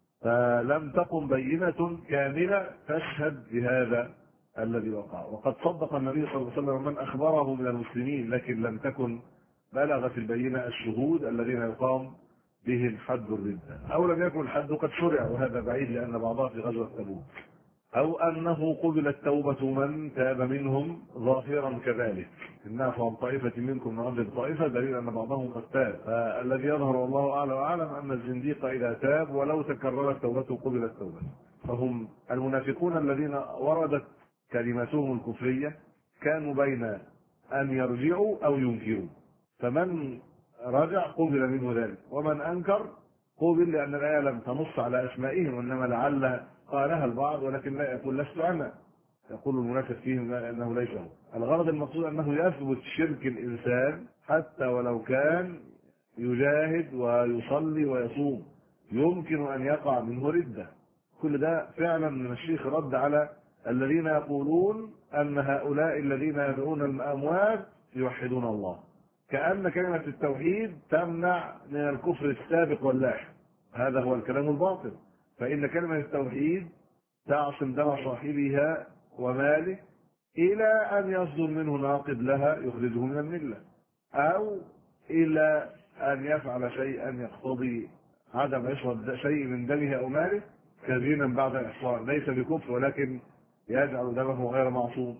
فلم تقم بينة كاملة تشهد بهذا الذي وقع. وقد صدق النبي صلى الله عليه وسلم من أخبره من المسلمين لكن لم تكن بلغت البينة الشهود الذين يقام بهم حد الردة أو لم يكن الحد قد شرع وهذا بعيد لأن بعضها في غزوة تبوك، أو أنه قبلت توبة من تاب منهم ظاهرا كذلك إن نعفو عن طائفة منكم نعذب طائفة دليل أن بعضهم قد تاب. فالذي يظهر والله أعلى وأعلم أن الزنديق إذا تاب ولو تكررت توبته قبلت توبته. فهم المنافقون الذين وردت كلمتهم الكفرية كانوا بين أن يرجعوا أو ينكروا، فمن رجع قبل منه ذلك ومن أنكر قبل لأن الآية لم تنص على أسمائهم وإنما لعل قالها البعض ولكن لا يقول لست أنا، يقول المنافق فيهم أنه ليس هو. الغرض المقصود أنه يثبت شرك الإنسان حتى ولو كان يجاهد ويصلي ويصوم يمكن أن يقع منه ردة. كل ده فعلا من الشيخ رد على الذين يقولون أن هؤلاء الذين يدعون الأموات يوحدون الله، كأن كلمة التوحيد تمنع من الكفر السابق واللاحق. هذا هو الكلام الباطل، فإن كلمة التوحيد تعصم دم صاحبها وماله إلى أن يصدر منه ناقض لها يخرجه من الملة أو إلى أن يفعل شيئا يقتضي عدم عصمة شيء من دمه أو ماله كذينا بعد إحصار، ليس بكفر ولكن يجعل دمه غير معصوم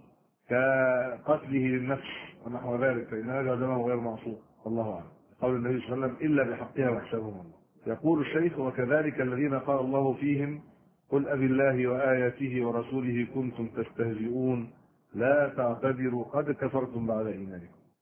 كقتله للنفس ونحو ذلك، فإنه يجعل دمه غير معصوم. الله أعلم. قول النبي صلى الله عليه وسلم إلا بحقها وحسابهم الله. يقول الشيخ وكذلك الذين قال الله فيهم قل أبي الله وآياته ورسوله كنتم تستهزئون لا تعتذروا قد كفرتم بعد إيمانكم.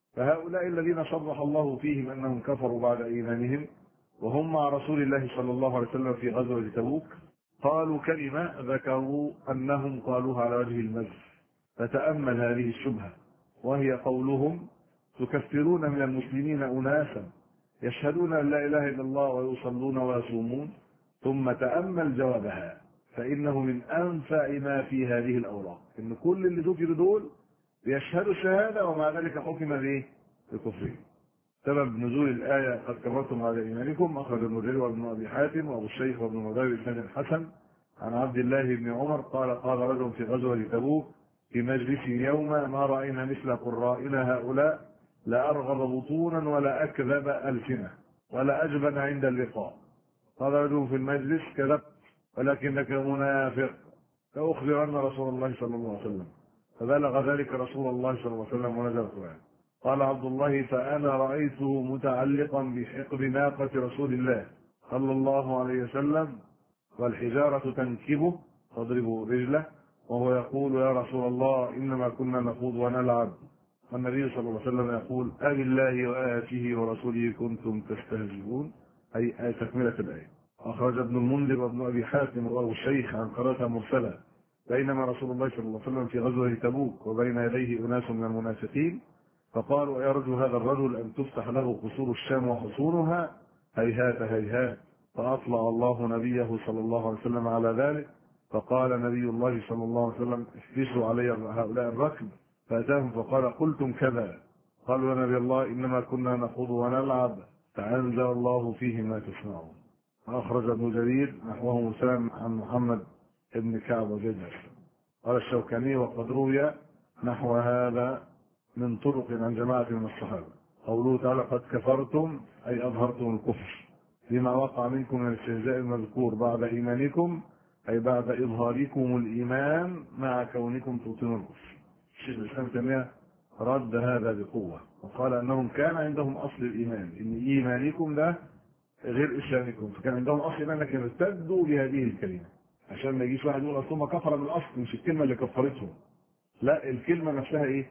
فهؤلاء الذين صرح الله فيهم أنهم كفروا بعد إيمانهم وهم مع رسول الله صلى الله عليه وسلم في غزوة تبوك قالوا كلمة ذكروا أنهم قالوها على وجه المزح، فتأمل هذه الشبهة، وهي قولهم تكفرون من المسلمين أناسا يشهدون أن لا إله إلا الله ويصلون ويصومون، ثم تأمل جوابها فإنه من أنفع ما في هذه الأوراق، إن كل اللي ذكروا دول بيشهدوا الشهادة ومع ذلك حكم به بكفرهم. سبب نزول الآية قد كفرتم بعد إيمانكم أخرج ابن جرير وابن أبي حاتم وأبو الشيخ وابن مدار بن الحسن عن عبد الله بن عمر قال قال رجل في غزوة تبوك في مجلس يوم ما رأينا مثل قرائنا هؤلاء لا أرغب بطونا ولا أكذب ألسنة ولا أجبن عند اللقاء. قال رجل في المجلس كذبت ولكنك منافق، فأخبرن رسول الله صلى الله عليه وسلم، فبلغ ذلك رسول الله صلى الله عليه وسلم ونزل القرآن. قال عبد الله فأنا رأيته متعلقا بحقب ناقة رسول الله صلى الله عليه وسلم والحجارة تنكبه تضرب رجله وهو يقول يا رسول الله إنما كنا نخوض ونلعب، والنبي صلى الله عليه وسلم يقول أبي الله وآياته ورسوله كنتم تستهزئون، أي تكملة الآية. أخرج ابن المنذر وابن أبي حاتم وأبو الشيخ عن قراءة مرسلة بينما رسول الله صلى الله عليه وسلم في غزوة تبوك وبين يديه أناس من المنافقين فقالوا يرجو هذا الرجل أن تفتح له قصور الشام وحصونها، هيهات هيهات، فأطلع الله نبيه صلى الله عليه وسلم على ذلك، فقال نبي الله صلى الله عليه وسلم احبسوا علي هؤلاء الركب، فأتاهم فقال قلتم كذا، قالوا يا نبي الله إنما كنا نخوض ونلعب، فأنزل الله فيه ما تسمعون. أخرج ابن جرير نحوه مسلم عن محمد بن كعب وجدر. قال الشوكاني وقد روي نحو هذا من طرق عن جماعة من الصحابة. قوله تعالى قد كفرتم أي أظهرتم الكفر بما وقع منكم من الاستهزاء المذكور بعد إيمانكم، أي بعد إظهاركم الإيمان مع كونكم تبطنون الكفر. الشيخ الإسلام تيمية رد هذا بقوة وقال أنهم كان عندهم أصل الإيمان، إن إيمانكم ده غير إسلامكم، فكان عندهم أصل الإيمان لكن ارتدوا بهذه الكلمة عشان ما يجيش واحد يقول أصلهم كفر من الأصل، مش الكلمة اللي كفرتهم، لا الكلمة نفسها إيه؟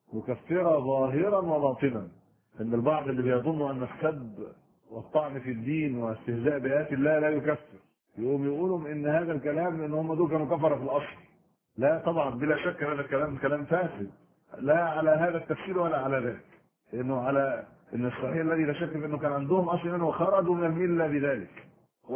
مكفرة ظاهرا وباطنا. ان البعض اللي بيظن ان السب والطعن في الدين واستهزاء بآيات الله لا يكفر، يقوم يقولوا ان هذا الكلام ان هم دول كانوا كفرة في الاصل. لا طبعا بلا شك هذا الكلام كلام فاسد، لا على هذا التفسير ولا على ذاك، لانه على ان الصحيح الذي لا شك في انه كان عندهم اصل منه وخرجوا من المله بذلك.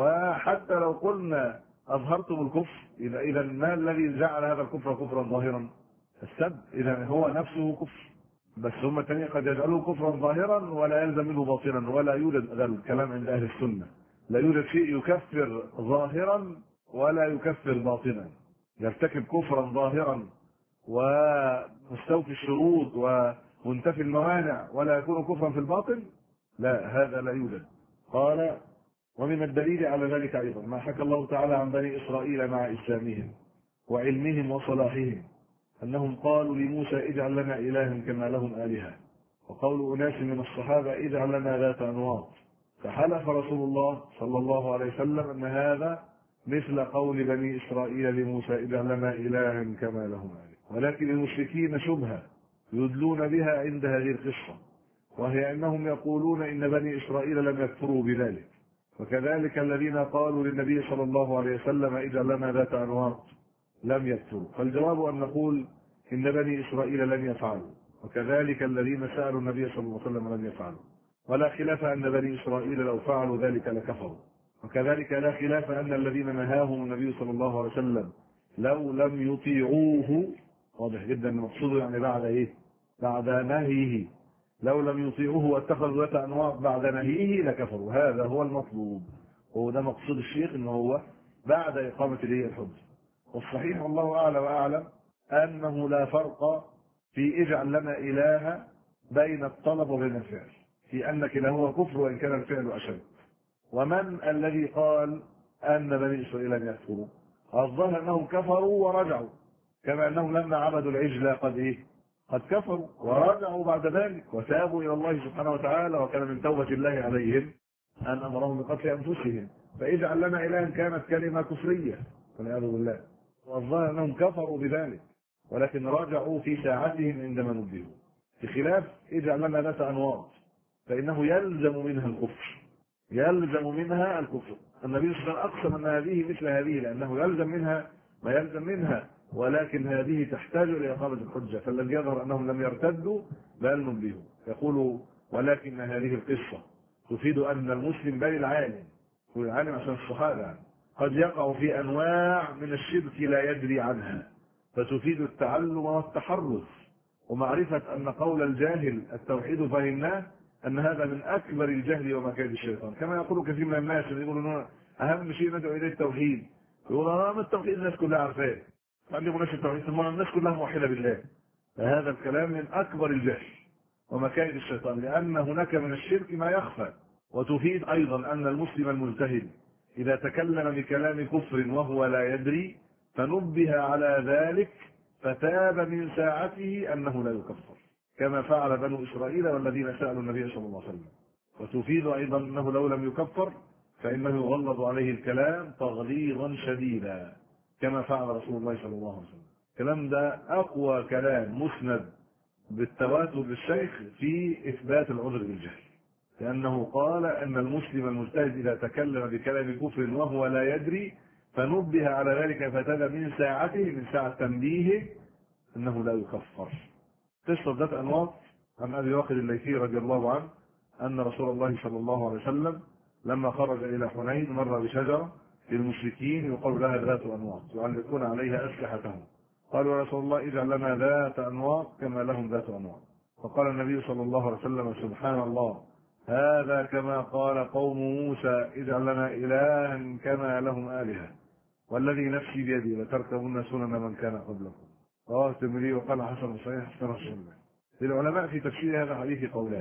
وحتى لو قلنا اظهرتم الكفر اذا اذا ما الذي جعل هذا الكفر كفرا ظاهرا؟ السب، اذا هو نفسه كفر، بس هم الثانية قد يجعلوه كفرا ظاهرا ولا يلزم منه باطنا، ولا يوجد هذا الكلام عند اهل السنه، لا يوجد شيء يكفر ظاهرا ولا يكفر باطنا، يرتكب كفرا ظاهرا ومستوفي الشروط ومنتفي الموانع ولا يكون كفرا في الباطن، لا هذا لا يوجد. قال ومن الدليل على ذلك ايضا ما حكى الله تعالى عن بني اسرائيل مع اسلامهم وعلمهم وصلاحهم أنهم قالوا لموسى اجعل لنا إلها كما لهم آلهة، وقول أناس من الصحابة اجعل لنا ذات أنواط، فحلف رسول الله صلى الله عليه وسلم أن هذا مثل قول بني إسرائيل لموسى اجعل لنا إلها كما لهم آلهة. ولكن المشركين شبهة يدلون بها عند هذه القصة، وهي أنهم يقولون إن بني إسرائيل لم يكفروا بذلك، وكذلك الذين قالوا للنبي صلى الله عليه وسلم اجعل لنا ذات أنواط لم يكفروا. فالجواب أن نقول إن بني إسرائيل لم يفعلوا، وكذلك الذين سألوا النبي صلى الله عليه وسلم لم يفعلوا، ولا خلاف أن بني إسرائيل لو فعلوا ذلك لكفروا، وكذلك لا خلاف أن الذين نهاهم النبي صلى الله عليه وسلم لو لم يطيعوه، واضح جدا المقصود يعني بعد إيه؟ بعد نهيه، لو لم يطيعوه واتخذوا ذات أنواط بعد نهيه لكفروا، هذا هو المطلوب، وهو ده مقصود الشيخ إنه هو بعد إقامة الحجة. والصحيح والله أعلى وأعلم أنه لا فرق في اجعل لنا إلها بين الطلب وبين الفعل، في أن كلاهما كفر وإن كان الفعل أشد. ومن الذي قال أن بني إسرائيل لم يكفروا؟ الظاهر أنهم كفروا ورجعوا، كما أنهم لما عبدوا العجل قد إيه؟ قد كفروا ورجعوا بعد ذلك وتابوا إلى الله سبحانه وتعالى، وكان من توبة الله عليهم أن أمرهم بقتل أنفسهم، فاجعل لنا إلها كانت كلمة كفرية والعياذ بالله. والظاهر أنهم كفروا بذلك ولكن رجعوا في ساعتهم عندما نبهوا. بخلاف اجعل لنا ذات انواط فانه يلزم منها الكفر، يلزم منها الكفر. النبي صلى الله عليه وسلم اقسم ان هذه مثل هذه لانه يلزم منها ما يلزم منها، ولكن هذه تحتاج الى اقامه الحجه، فالذي يظهر انهم لم يرتدوا بل ننبهوا. يقول ولكن هذه القصه تفيد ان المسلم بل العالم، هو العالم عشان الصحابه قد يقع في انواع من الشرك لا يدري عنها، فتفيد التعلم والتحرز ومعرفه ان قول الجاهل التوحيد فهمناه ان هذا من اكبر الجهل ومكائد الشيطان. كما يقول كثير من الناس اللي يقولون اهم شيء ندعو اليه التوحيد، يقول انا ما التوحيد الناس كلها عارفاه، تعلموا ناس التوحيد ثم الناس كلها موحده بالله. فهذا الكلام من اكبر الجهل ومكائد الشيطان، لان هناك من الشرك ما يخفى. وتفيد ايضا ان المسلم المجتهد اذا تكلم بكلام كفر وهو لا يدري فنبه على ذلك فتاب من ساعته انه لا يكفر، كما فعل بنو اسرائيل والذين سالوا النبي صلى الله عليه وسلم. وتفيد ايضا انه لو لم يكفر فانه يغلظ عليه الكلام تغليظا شديدا، كما فعل رسول الله صلى الله عليه وسلم. الكلام ده اقوى كلام مسند بالتواتر للشيخ في اثبات العذر بالجهل، لانه قال ان المسلم المجتهد اذا تكلم بكلام كفر وهو لا يدري فنبه على ذلك فتاب من ساعته، من ساعه تنبيهه، انه لا يكفر. قصه ذات انواط عن ابي واقد الليثي رضي الله عنه ان رسول الله صلى الله عليه وسلم لما خرج الى حنين مر بشجره للمشركين يقال لها ذات انواط يعلقون عليها اسلحتهم، قالوا يا رسول الله اجعل لنا ذات انواط كما لهم ذات انواط. فقال النبي صلى الله عليه وسلم سبحان الله، هذا كما قال قوم موسى اجعل لنا الها كما لهم الهه، والذي نفسي بيدي لتركبن سنن من كان قبلكم. رواه الترمذي وقال حسن صحيح حسن السنه. للعلماء في تفسير هذا الحديث قولان.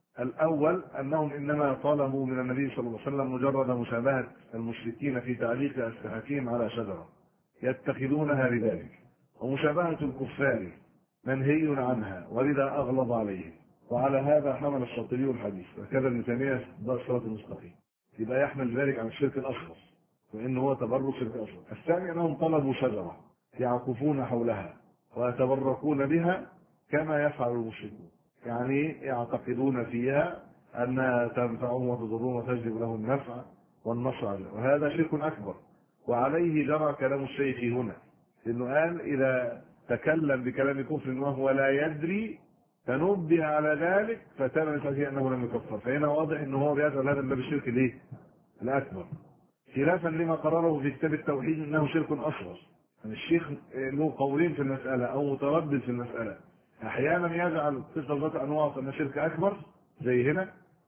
الاول انهم انما طلبوا من النبي صلى الله عليه وسلم مجرد مشابهه المشركين في تعليق اسلحتهم على شجره يتخذونها لذلك، ومشابهه الكفار منهي عنها ولذا اغلظ عليهم. وعلى هذا حمل الشاطبي الحديث، وكذا ابن تيميه ده الصراط المستقيم، يبقى يحمل ذلك عن الشرك الاصغر وانه هو تبرك شرك اصغر. الثاني انهم طلبوا شجره يعكفون حولها ويتبركون بها كما يفعل المشركون، يعني يعتقدون فيها انها تنفعهم وتضرهم وتجلب لهم النفع والنصر عليهم، وهذا شرك اكبر. وعليه جرى كلام الشيخ هنا، لانه قال اذا تكلم بكلام كفر وهو لا يدري فنبه على ذلك فتم من انه لم يكفر. فهنا واضح انه هو بيجعل هذا من الشرك الايه؟ الاكبر، خلافا لما قرره في كتاب التوحيد انه شرك اصغر. يعني الشيخ له قولين في المساله او متردد في المساله، احيانا يجعل قصه ذات انواط ان شرك اكبر زي هنا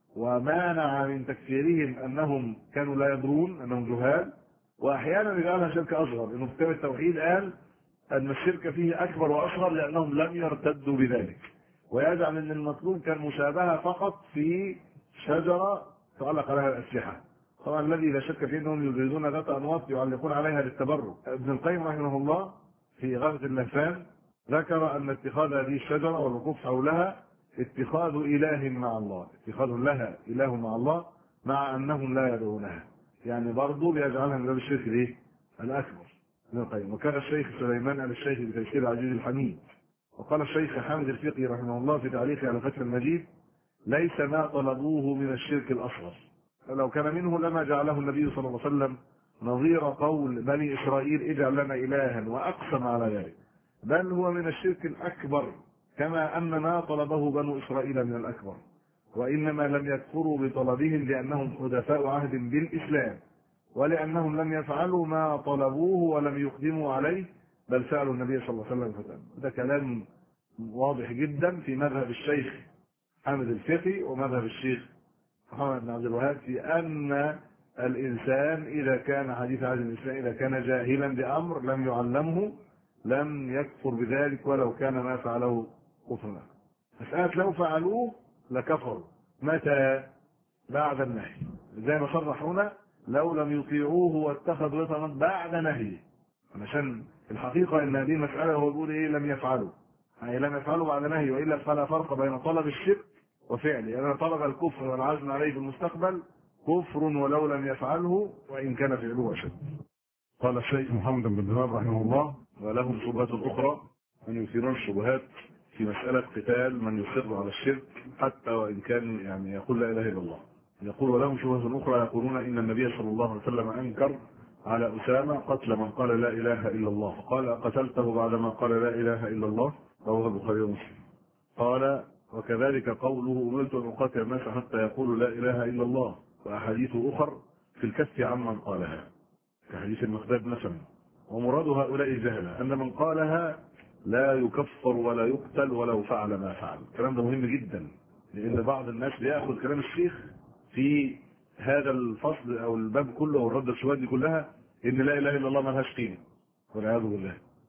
ومانع من تكفيرهم انهم كانوا لا يدرون انهم جهال، واحيانا يجعلها شرك اصغر، انه في كتاب التوحيد قال ان الشرك فيه اكبر واصغر لانهم لم يرتدوا بذلك، ويجعل ان المطلوب كان مشابهه فقط في شجره تعلق عليها الاسلحه. طبعا الذي لا شك فيه انهم يريدون ذات انواط يعلقون عليها للتبرك. ابن القيم رحمه الله في غاية اللهفان ذكر ان اتخاذ هذه الشجره والوقوف حولها اتخاذ اله مع الله، اتخاذ لها اله مع الله مع انهم لا يدعونها، يعني برضه بيجعلها من باب الشرك الايه؟ الاكبر. ابن القيم. وكان الشيخ سليمان ال الشيخ بتفسير العزيز الحميد. وقال الشيخ حامد الفقي رحمه الله في تعليقه على فتح المجيد ليس ما طلبوه من الشرك الاصغر، لو كان منه لما جعله النبي صلى الله عليه وسلم نظير قول بني اسرائيل اجعل لنا الها واقسم على ذلك، بل هو من الشرك الاكبر كما ان ما طلبه بنو اسرائيل من الاكبر، وانما لم يكفروا بطلبهم لانهم حدثاء عهد بالاسلام، ولانهم لم يفعلوا ما طلبوه ولم يقدموا عليه بل سالوا النبي صلى الله عليه وسلم فتن. ده كلام واضح جدا في مذهب الشيخ حامد الفقي ومذهب الشيخ محمد بن عبد الوهاب في ان الانسان اذا كان حديث عهد الاسلام اذا كان جاهلا بامر لم يعلمه لم يكفر بذلك ولو كان ما فعله كفرا. مساله لو فعلوه لكفروا. متى؟ بعد النهي، زي ما صرح هنا لو لم يطيعوه واتخذوا وطنا بعد نهيه، علشان الحقيقه ان هذه مساله هو بيقول ايه؟ لم يفعلوا، يعني لم يفعلوا بعد نهي، والا فلا فرق بين طلب الشرك وفعله. يعني طلب الكفر والعزم عليه في المستقبل كفر ولو لم يفعله وان كان فعله اشد. قال الشيخ محمد بن دهاب رحمه الله ولهم شبهات اخرى ان يثيرون الشبهات في مسألة قتال من يصر على الشرك حتى وإن كان يعني يقول لا إله إلا الله. يقول ولهم شبهة أخرى يقولون إن النبي صلى الله عليه وسلم أنكر على أسامة قتل من قال لا إله إلا الله، فقال قتلته بعدما قال لا إله إلا الله، رواه البخاري ومسلم. قال وكذلك قوله أمرت أن أقاتل الناس حتى يقولوا لا إله إلا الله، وأحاديث أخر في الكف عمن قالها كحديث المقداد مثلا. ومراد هؤلاء الجهلة أن من قالها لا يكفر ولا يقتل ولو فعل ما فعل. الكلام ده مهم جدا، لأن بعض الناس بيأخذ كلام الشيخ في هذا الفصل أو الباب كله أو الرد الشبهات دي كلها إن لا إله إلا الله ما لهاش قيمة والعياذ بالله،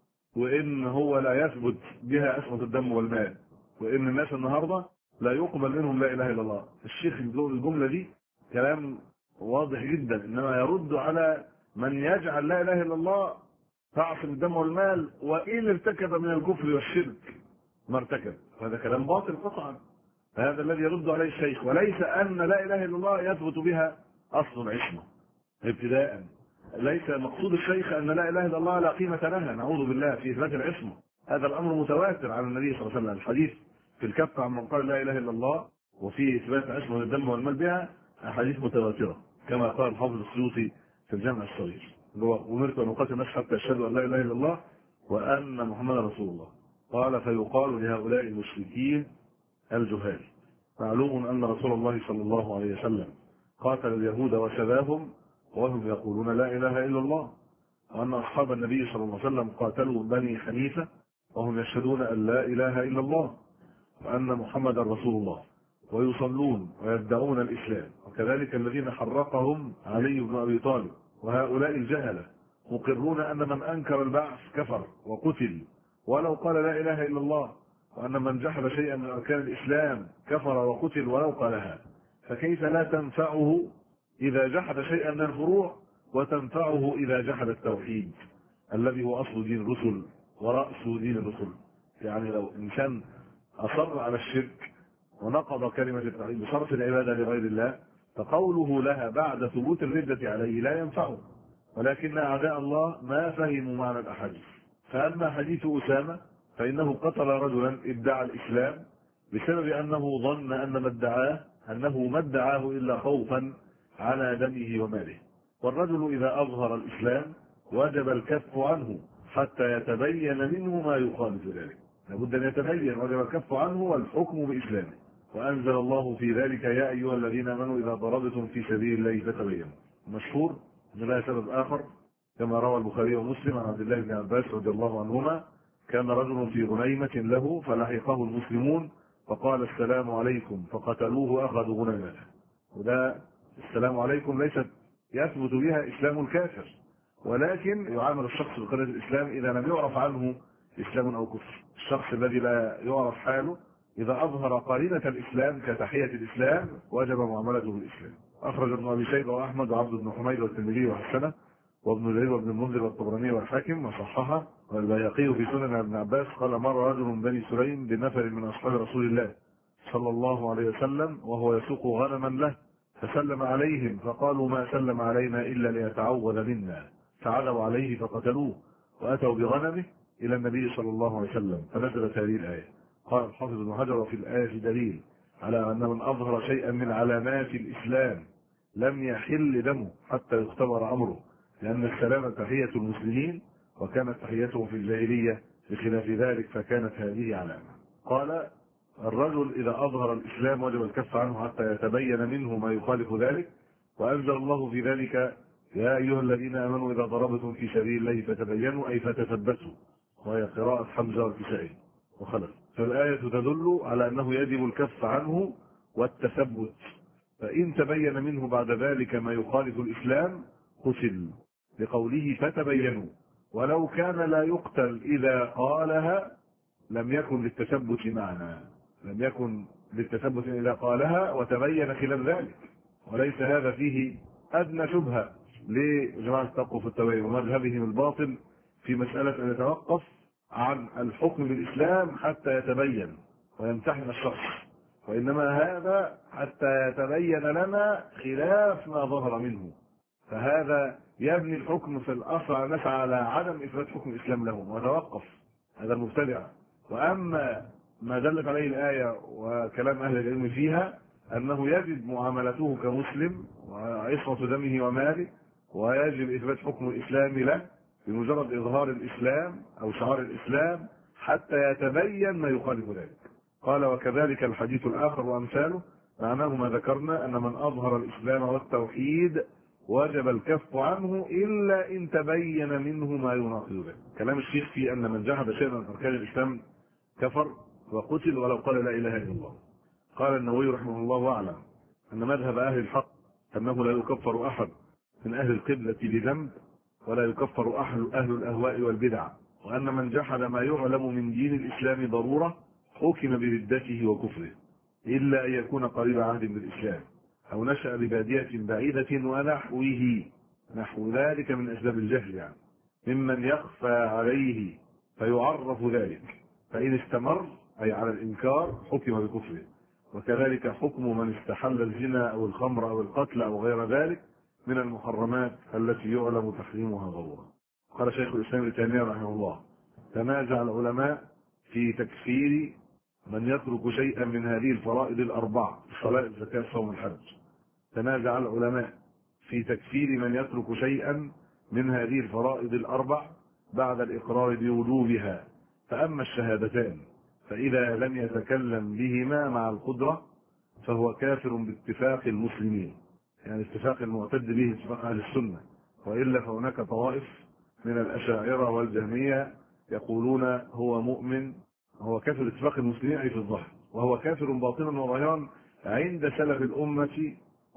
وإن هو لا يثبت بها عصمة الدم والمال، وإن الناس النهارده لا يقبل منهم لا إله إلا الله. الشيخ الجملة دي كلام واضح جدا، إنما يرد على من يجعل لا إله إلا الله تعصم الدم والمال وإن ارتكب من الكفر والشرك ما ارتكب، هذا كلام باطل قطعا. هذا الذي يرد عليه الشيخ، وليس أن لا إله إلا الله يثبت بها أصل العصمة ابتداء. ليس مقصود الشيخ أن لا إله إلا الله لا قيمة لها، نعوذ بالله، في إثبات العصمة. هذا الأمر متواتر عن النبي صلى الله عليه وسلم. الحديث في الكف عن من قال لا إله إلا الله وفي إثبات عصمة الدم والمال بها أحاديث متواترة، كما قال الحافظ السيوطي في الجامع الصغير، اللي هو أمرت أن أقاتل الناس حتى يشهدوا أن لا إله إلا الله وأن محمدا رسول الله. قال فيقال لهؤلاء المشركين الجهال معلوم أن رسول الله صلى الله عليه وسلم قاتل اليهود وشباهم وهم يقولون لا إله إلا الله، وأن أصحاب النبي صلى الله عليه وسلم قاتلوا بني حنيفة وهم يشهدون أن لا إله إلا الله وأن محمدا رسول الله ويصلون ويدعون الإسلام، وكذلك الذين حرقهم علي بن أبي طالب. وهؤلاء الجهلة مقرون أن من أنكر البعث كفر وقتل ولو قال لا إله إلا الله، وأن من جحد شيئا من أركان الإسلام كفر وقتل ولو قالها، فكيف لا تنفعه إذا جحد شيئا من الفروع وتنفعه إذا جحد التوحيد الذي هو أصل دين الرسل ورأس دين الرسل؟ يعني لو إنسان أصر على الشرك ونقض كلمة التوحيد بصرف العبادة لغير الله، فقوله لها بعد ثبوت الردة عليه لا ينفعه. ولكن أعداء الله ما فهموا معنى الأحاديث. فأما حديث أسامة فإنه قتل رجلا ادعى الإسلام بسبب أنه ظن أن ما ادعاه أنه ما ادعاه إلا خوفا على دمه وماله، والرجل إذا أظهر الإسلام وجب الكف عنه حتى يتبين منه ما يخالف ذلك. لابد أن يتبين، وجب الكف عنه والحكم بإسلامه. وأنزل الله في ذلك يا أيها الذين آمنوا إذا ضربتم في سبيل الله فتبينوا. مشهور أن لها سبب آخر كما روى البخاري ومسلم عن عبد الله بن عباس رضي الله عنهما كان رجل في غنيمة له فلحقه المسلمون فقال السلام عليكم فقتلوه وأخذوا غنيمته. وده السلام عليكم ليست يثبت بها إسلام الكافر، ولكن يعامل الشخص بقرية الإسلام إذا لم يعرف عنه إسلام أو كفر. الشخص الذي لا يعرف حاله إذا أظهر قرينة الإسلام كتحية الإسلام وجب معاملته بالإسلام. أخرج ابن أبي شيبة وأحمد وعبد بن حميد والترمذي وحسنه وابن جرير وابن المنذر والطبراني والحاكم وصححه، والبيهقي في سنن ابن عباس قال مر رجل من بني سليم بنفر من أصحاب رسول الله صلى الله عليه وسلم وهو يسوق غنما له فسلم عليهم فقالوا ما سلم علينا إلا ليتعوذ منا، فعلوا عليه فقتلوه وأتوا بغنمه إلى النبي صلى الله عليه وسلم فنزلت هذه الآية. قال الحافظ ابن حجر وفي الآية دليل على أن من أظهر شيئا من علامات الإسلام لم يحل دمه حتى يختبر أمره، لأن السلام تحية المسلمين وكانت تحيتهم في الجاهلية بخلاف ذلك فكانت هذه علامة. قال الرجل إذا أظهر الإسلام وجب الكف عنه حتى يتبين منه ما يخالف ذلك. وأنزل الله في ذلك يا أيها الذين آمنوا إذا ضربتم في سبيل الله فتبينوا أي فتثبتوا، وهي قراءة حمزة والكسائي وخلف. فالآية تدل على أنه يجب الكف عنه والتثبت، فإن تبين منه بعد ذلك ما يخالف الإسلام قتل لقوله فتبينوا، ولو كان لا يقتل إذا قالها لم يكن للتثبت معنى، لم يكن للتثبت إذا قالها وتبين خلاف ذلك. وليس هذا فيه أدنى شبهة لجماعة التوقف والتبين ومذهبهم الباطل في مسألة أن يتوقف عن الحكم بالإسلام حتى يتبين ويمتحن الشخص، وإنما هذا حتى يتبين لنا خلاف ما ظهر منه. فهذا يبني الحكم في الأصل نسعى على عدم إثبات حكم الإسلام لهم وتوقف، هذا المبتدع. وأما ما دلت عليه الآية وكلام أهل العلم فيها أنه يجب معاملته كمسلم وعصمة دمه وماله، ويجب إثبات حكم الإسلام له بمجرد إظهار الإسلام أو شعار الإسلام حتى يتبين ما يخالف ذلك. قال وكذلك الحديث الآخر وأمثاله معناه ما ذكرنا أن من أظهر الإسلام والتوحيد وجب الكف عنه إلا إن تبين منه ما يناقض ذلك. كلام الشيخ في أن من جحد شيئا من أركان الإسلام كفر وقتل ولو قال لا إله إلا الله. قال النووي رحمه الله واعلم أن مذهب أهل الحق أنه لا يكفر أحد من أهل القبلة بذنب ولا يكفر أهل أهل الأهواء والبدع، وأن من جحد ما يعلم من دين الإسلام ضرورة حكم بردته وكفره إلا أن يكون قريب عهد بالإسلام أو نشأ ببادية بعيدة ونحوه نحو ذلك من أسباب الجهل، يعني ممن يخفى عليه فيعرف ذلك، فإن استمر أي على الإنكار حكم بكفره. وكذلك حكم من استحل الزنا أو الخمر أو القتل أو غير ذلك من المحرمات التي يعلم تحريمها ضرورة. قال شيخ الإسلام ابن تيمية رحمه الله تنازع العلماء في تكفير من يترك شيئا من هذه الفرائض الأربعة الصلاة الزكاة الصوم الحج. تنازع العلماء في تكفير من يترك شيئا من هذه الفرائض الأربع بعد الإقرار بوجوبها. فأما الشهادتان فإذا لم يتكلم بهما مع القدرة فهو كافر باتفاق المسلمين، يعني اتفاق المعتد به اتفاق أهل السنة، وإلا فهناك طوائف من الأشاعرة والجهمية يقولون هو مؤمن هو كافر اتفاق المسلمين أي في الظاهر، وهو كافر باطنا وظاهرا عند سلف الأمة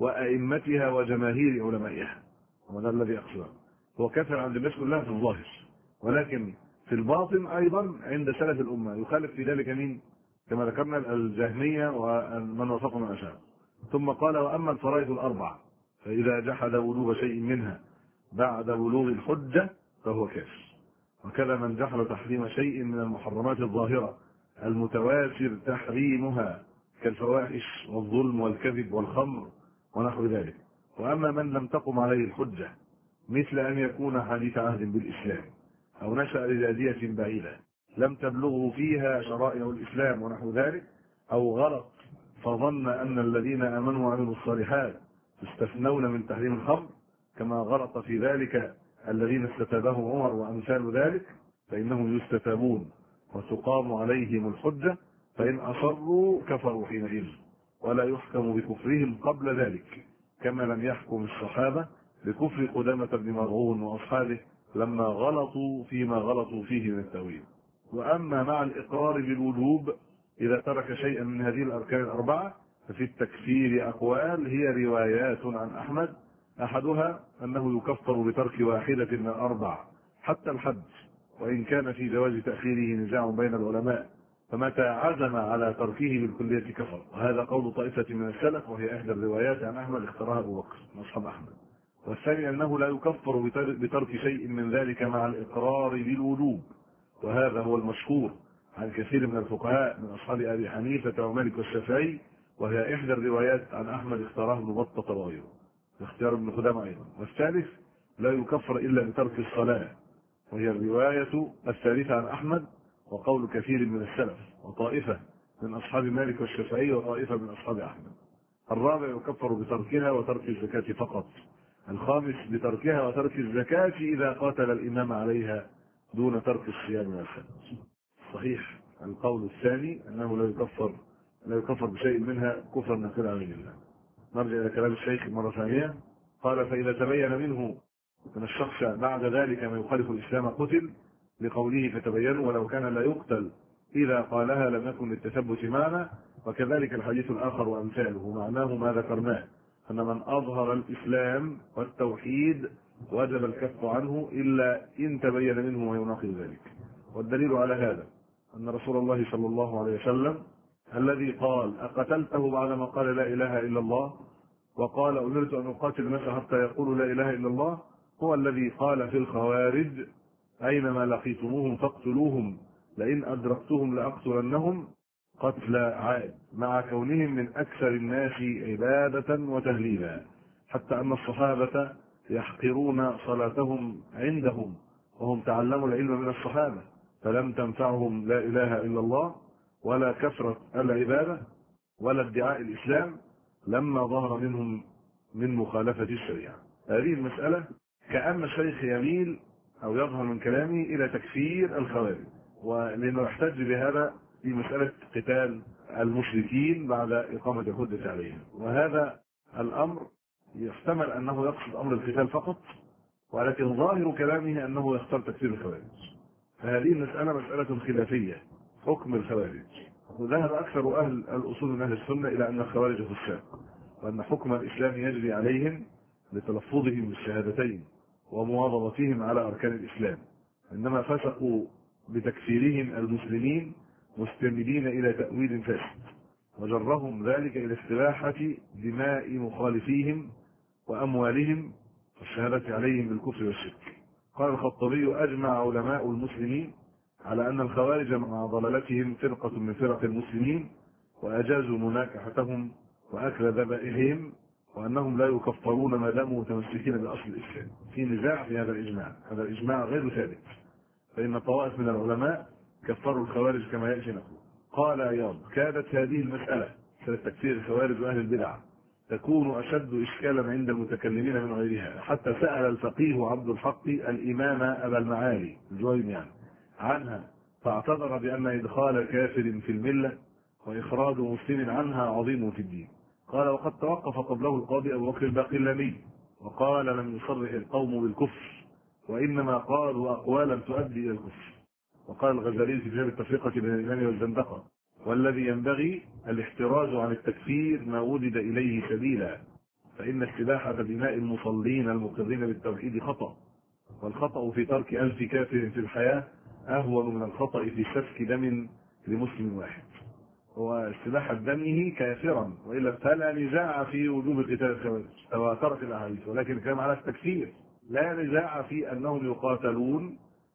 وأئمتها وجماهير علمائها، وهذا الذي أقصده. هو كافر عند الناس كلها في الظاهر، ولكن في الباطن أيضا عند سلف الأمة يخالف في ذلك مين؟ كما ذكرنا الجهمية ومن وافقهم من الأشاعرة. ثم قال وأما الفرائض الأربع فإذا جحد وجوب شيء منها بعد بلوغ الحجة فهو كافر، وكذا من جحد تحريم شيء من المحرمات الظاهرة المتواتر تحريمها كالفواحش والظلم والكذب والخمر ونحو ذلك. وأما من لم تقم عليه الحجة مثل أن يكون حديث عهد بالإسلام أو نشأ لبادية بعيدة لم تبلغه فيها شرائع الإسلام ونحو ذلك، أو غلط فظن أن الذين آمنوا وعملوا الصالحات يستثنون من تحريم الخمر كما غلط في ذلك الذين استتابهم عمر وأمثال ذلك، فإنهم يستتابون وتقام عليهم الحجة، فإن أصروا كفروا حينئذ ولا يحكم بكفرهم قبل ذلك، كما لم يحكم الصحابة بكفر قدامة بن مرعون وأصحابه لما غلطوا فيما غلطوا فيه من التأويل. وأما مع الإقرار بالوجوب إذا ترك شيئا من هذه الأركان الأربعة ففي التكفير أقوال هي روايات عن أحمد، أحدها أنه يكفر بترك واحدة من الأربع حتى الحج، وإن كان في جواز تأخيره نزاع بين العلماء، فمتى عزم على تركه بالكلية كفر، وهذا قول طائفة من السلف وهي إحدى الروايات عن أحمد اختارها أبو بكر من أصحاب أحمد. والثاني أنه لا يكفر بترك شيء من ذلك مع الإقرار بالوجوب، وهذا هو المشهور عن كثير من الفقهاء من أصحاب أبي حنيفة ومالك والشافعي، وهي إحدى الروايات عن أحمد اختارها ابن بطة وغيره اختيار ابن خدامة أيضا. والثالث لا يكفر إلا بترك الصلاة، وهي الرواية الثالثة عن أحمد وقول كثير من السلف وطائفة من أصحاب مالك والشافعي وطائفة من أصحاب أحمد. الرابع يكفر بتركها وترك الزكاة فقط. الخامس بتركها وترك الزكاة إذا قاتل الإمام عليها دون ترك الصيام والحج. صحيح القول الثاني أنه لا يكفر لا يكفر بشيء منها كفرا ناقلا عن الله. نرجع إلى كلام الشيخ مرة ثانية. قال فإذا تبين منه من الشخص بعد ذلك ما يخالف الإسلام قتل، لقوله فتبينوا ولو كان لا يقتل إذا قالها لم يكن للتثبت معنا. وكذلك الحديث الآخر وأمثاله معناه ما ذكرناه، أن من أظهر الإسلام والتوحيد وجب الكف عنه إلا إن تبين منه ما يناقض ذلك. والدليل على هذا أن رسول الله صلى الله عليه وسلم الذي قال أقتلته بعدما قال لا إله إلا الله وقال أمرت أن أقاتل الناس حتى يقولوا لا إله إلا الله، هو الذي قال في الخوارج أينما لقيتموهم فاقتلوهم لئن أدركتهم لأقتلنهم قتل عاد، مع كونهم من أكثر الناس عبادة وتهليلا، حتى أن الصحابة يحقرون صلاتهم عندهم وهم تعلموا العلم من الصحابة، فلم تنفعهم لا إله إلا الله ولا كثرة العبادة ولا ادعاء الإسلام لما ظهر منهم من مخالفة الشريعة. هذه المسألة كأن الشيخ يميل أو يظهر من كلامه إلى تكفير الخوارج، ولأنه يحتج بهذا في مسألة قتال المشركين بعد إقامة الحجة عليهم. وهذا الأمر يحتمل أنه يقصد أمر القتال فقط، ولكن ظاهر كلامه أنه يختار تكفير الخوارج. فهذه المسألة مسألة خلافية، حكم الخوارج. وذهب أكثر أهل الأصول من أهل السنة إلى أن الخوارج فساق، وأن حكم الإسلام يجري عليهم لتلفظهم بالشهادتين ومواظبتهم على أركان الإسلام، إنما فسقوا بتكفيرهم المسلمين مستندين إلى تأويل فاسد، وجرهم ذلك إلى استباحة دماء مخالفيهم وأموالهم والشهادة عليهم بالكفر والشرك. قال الخطبي: أجمع علماء المسلمين على أن الخوارج مع ضلالتهم فرقة من فرق المسلمين، وأجازوا مناكحتهم وأكل ذبائحهم، وأنهم لا يكفرون ما داموا متمسكين بأصل الإسلام. في نزاع في هذا الإجماع، هذا الإجماع غير ثابت، فإن طوائف من العلماء كفروا الخوارج كما يأتي نقول. قال أياض: كانت هذه المسألة مسألة تكفير الخوارج وأهل البدع تكون أشد إشكالا عند المتكلمين من غيرها، حتى سأل الفقيه عبد الحق الإمام أبا المعالي الجويني يعني عنها، فاعتذر بأن إدخال كافر في الملة وإخراج مسلم عنها عظيم في الدين. قال: وقد توقف قبله القاضي أبو بكر الباقلاني وقال: لم يصرح القوم بالكفر، وإنما قالوا أقوالا تؤدي إلى الكفر. وقال الغزالي في كتاب التفرقة بين الإيمان والزندقة: والذي ينبغي الاحتراز عن التكفير ما وجد إليه سبيلا، فإن استباحة دماء المصلين المقرين بالتوحيد خطأ، والخطأ في ترك ألف كافر في الحياة أهون من الخطأ في سفك دم لمسلم واحد. واستباحة دمه كافرا، وإلا فلا نزاع في وجوب قتال الخوارج تواترت الأحاديث، ولكن الكلام على التكفير. لا نزاع في أنهم يقاتلون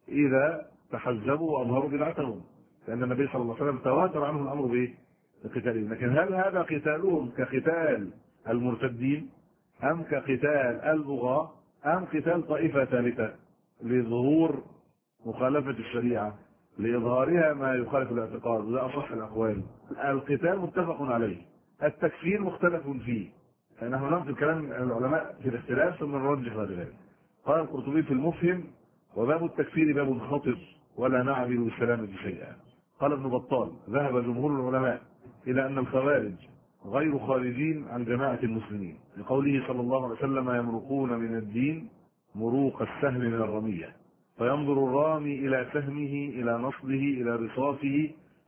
إذا تحزبوا وأظهروا بدعتهم، لأن النبي صلى الله عليه وسلم تواتر عنه الأمر به بقتالهم. لكن هل هذا قتالهم كقتال المرتدين، أم كقتال البغاة، أم قتال طائفة ثالثة لظهور مخالفة الشريعة لإظهارها ما يخالف الاعتقاد؟ وده أصح الأقوال. القتال متفق عليه، التكفير مختلف فيه، فنحن ننقل كلام العلماء في الاختلاف ثم نرجح ذلك. قال القرطبي في المفهم: وباب التكفير باب خطر ولا نعبد بالسلامة شيئا. قال ابن بطال: ذهب جمهور العلماء إلى أن الخوارج غير خارجين عن جماعة المسلمين، لقوله صلى الله عليه وسلم: يمرقون من الدين مروق السهم من الرمية، فينظر الرامي إلى سهمه إلى نصله إلى رصاصه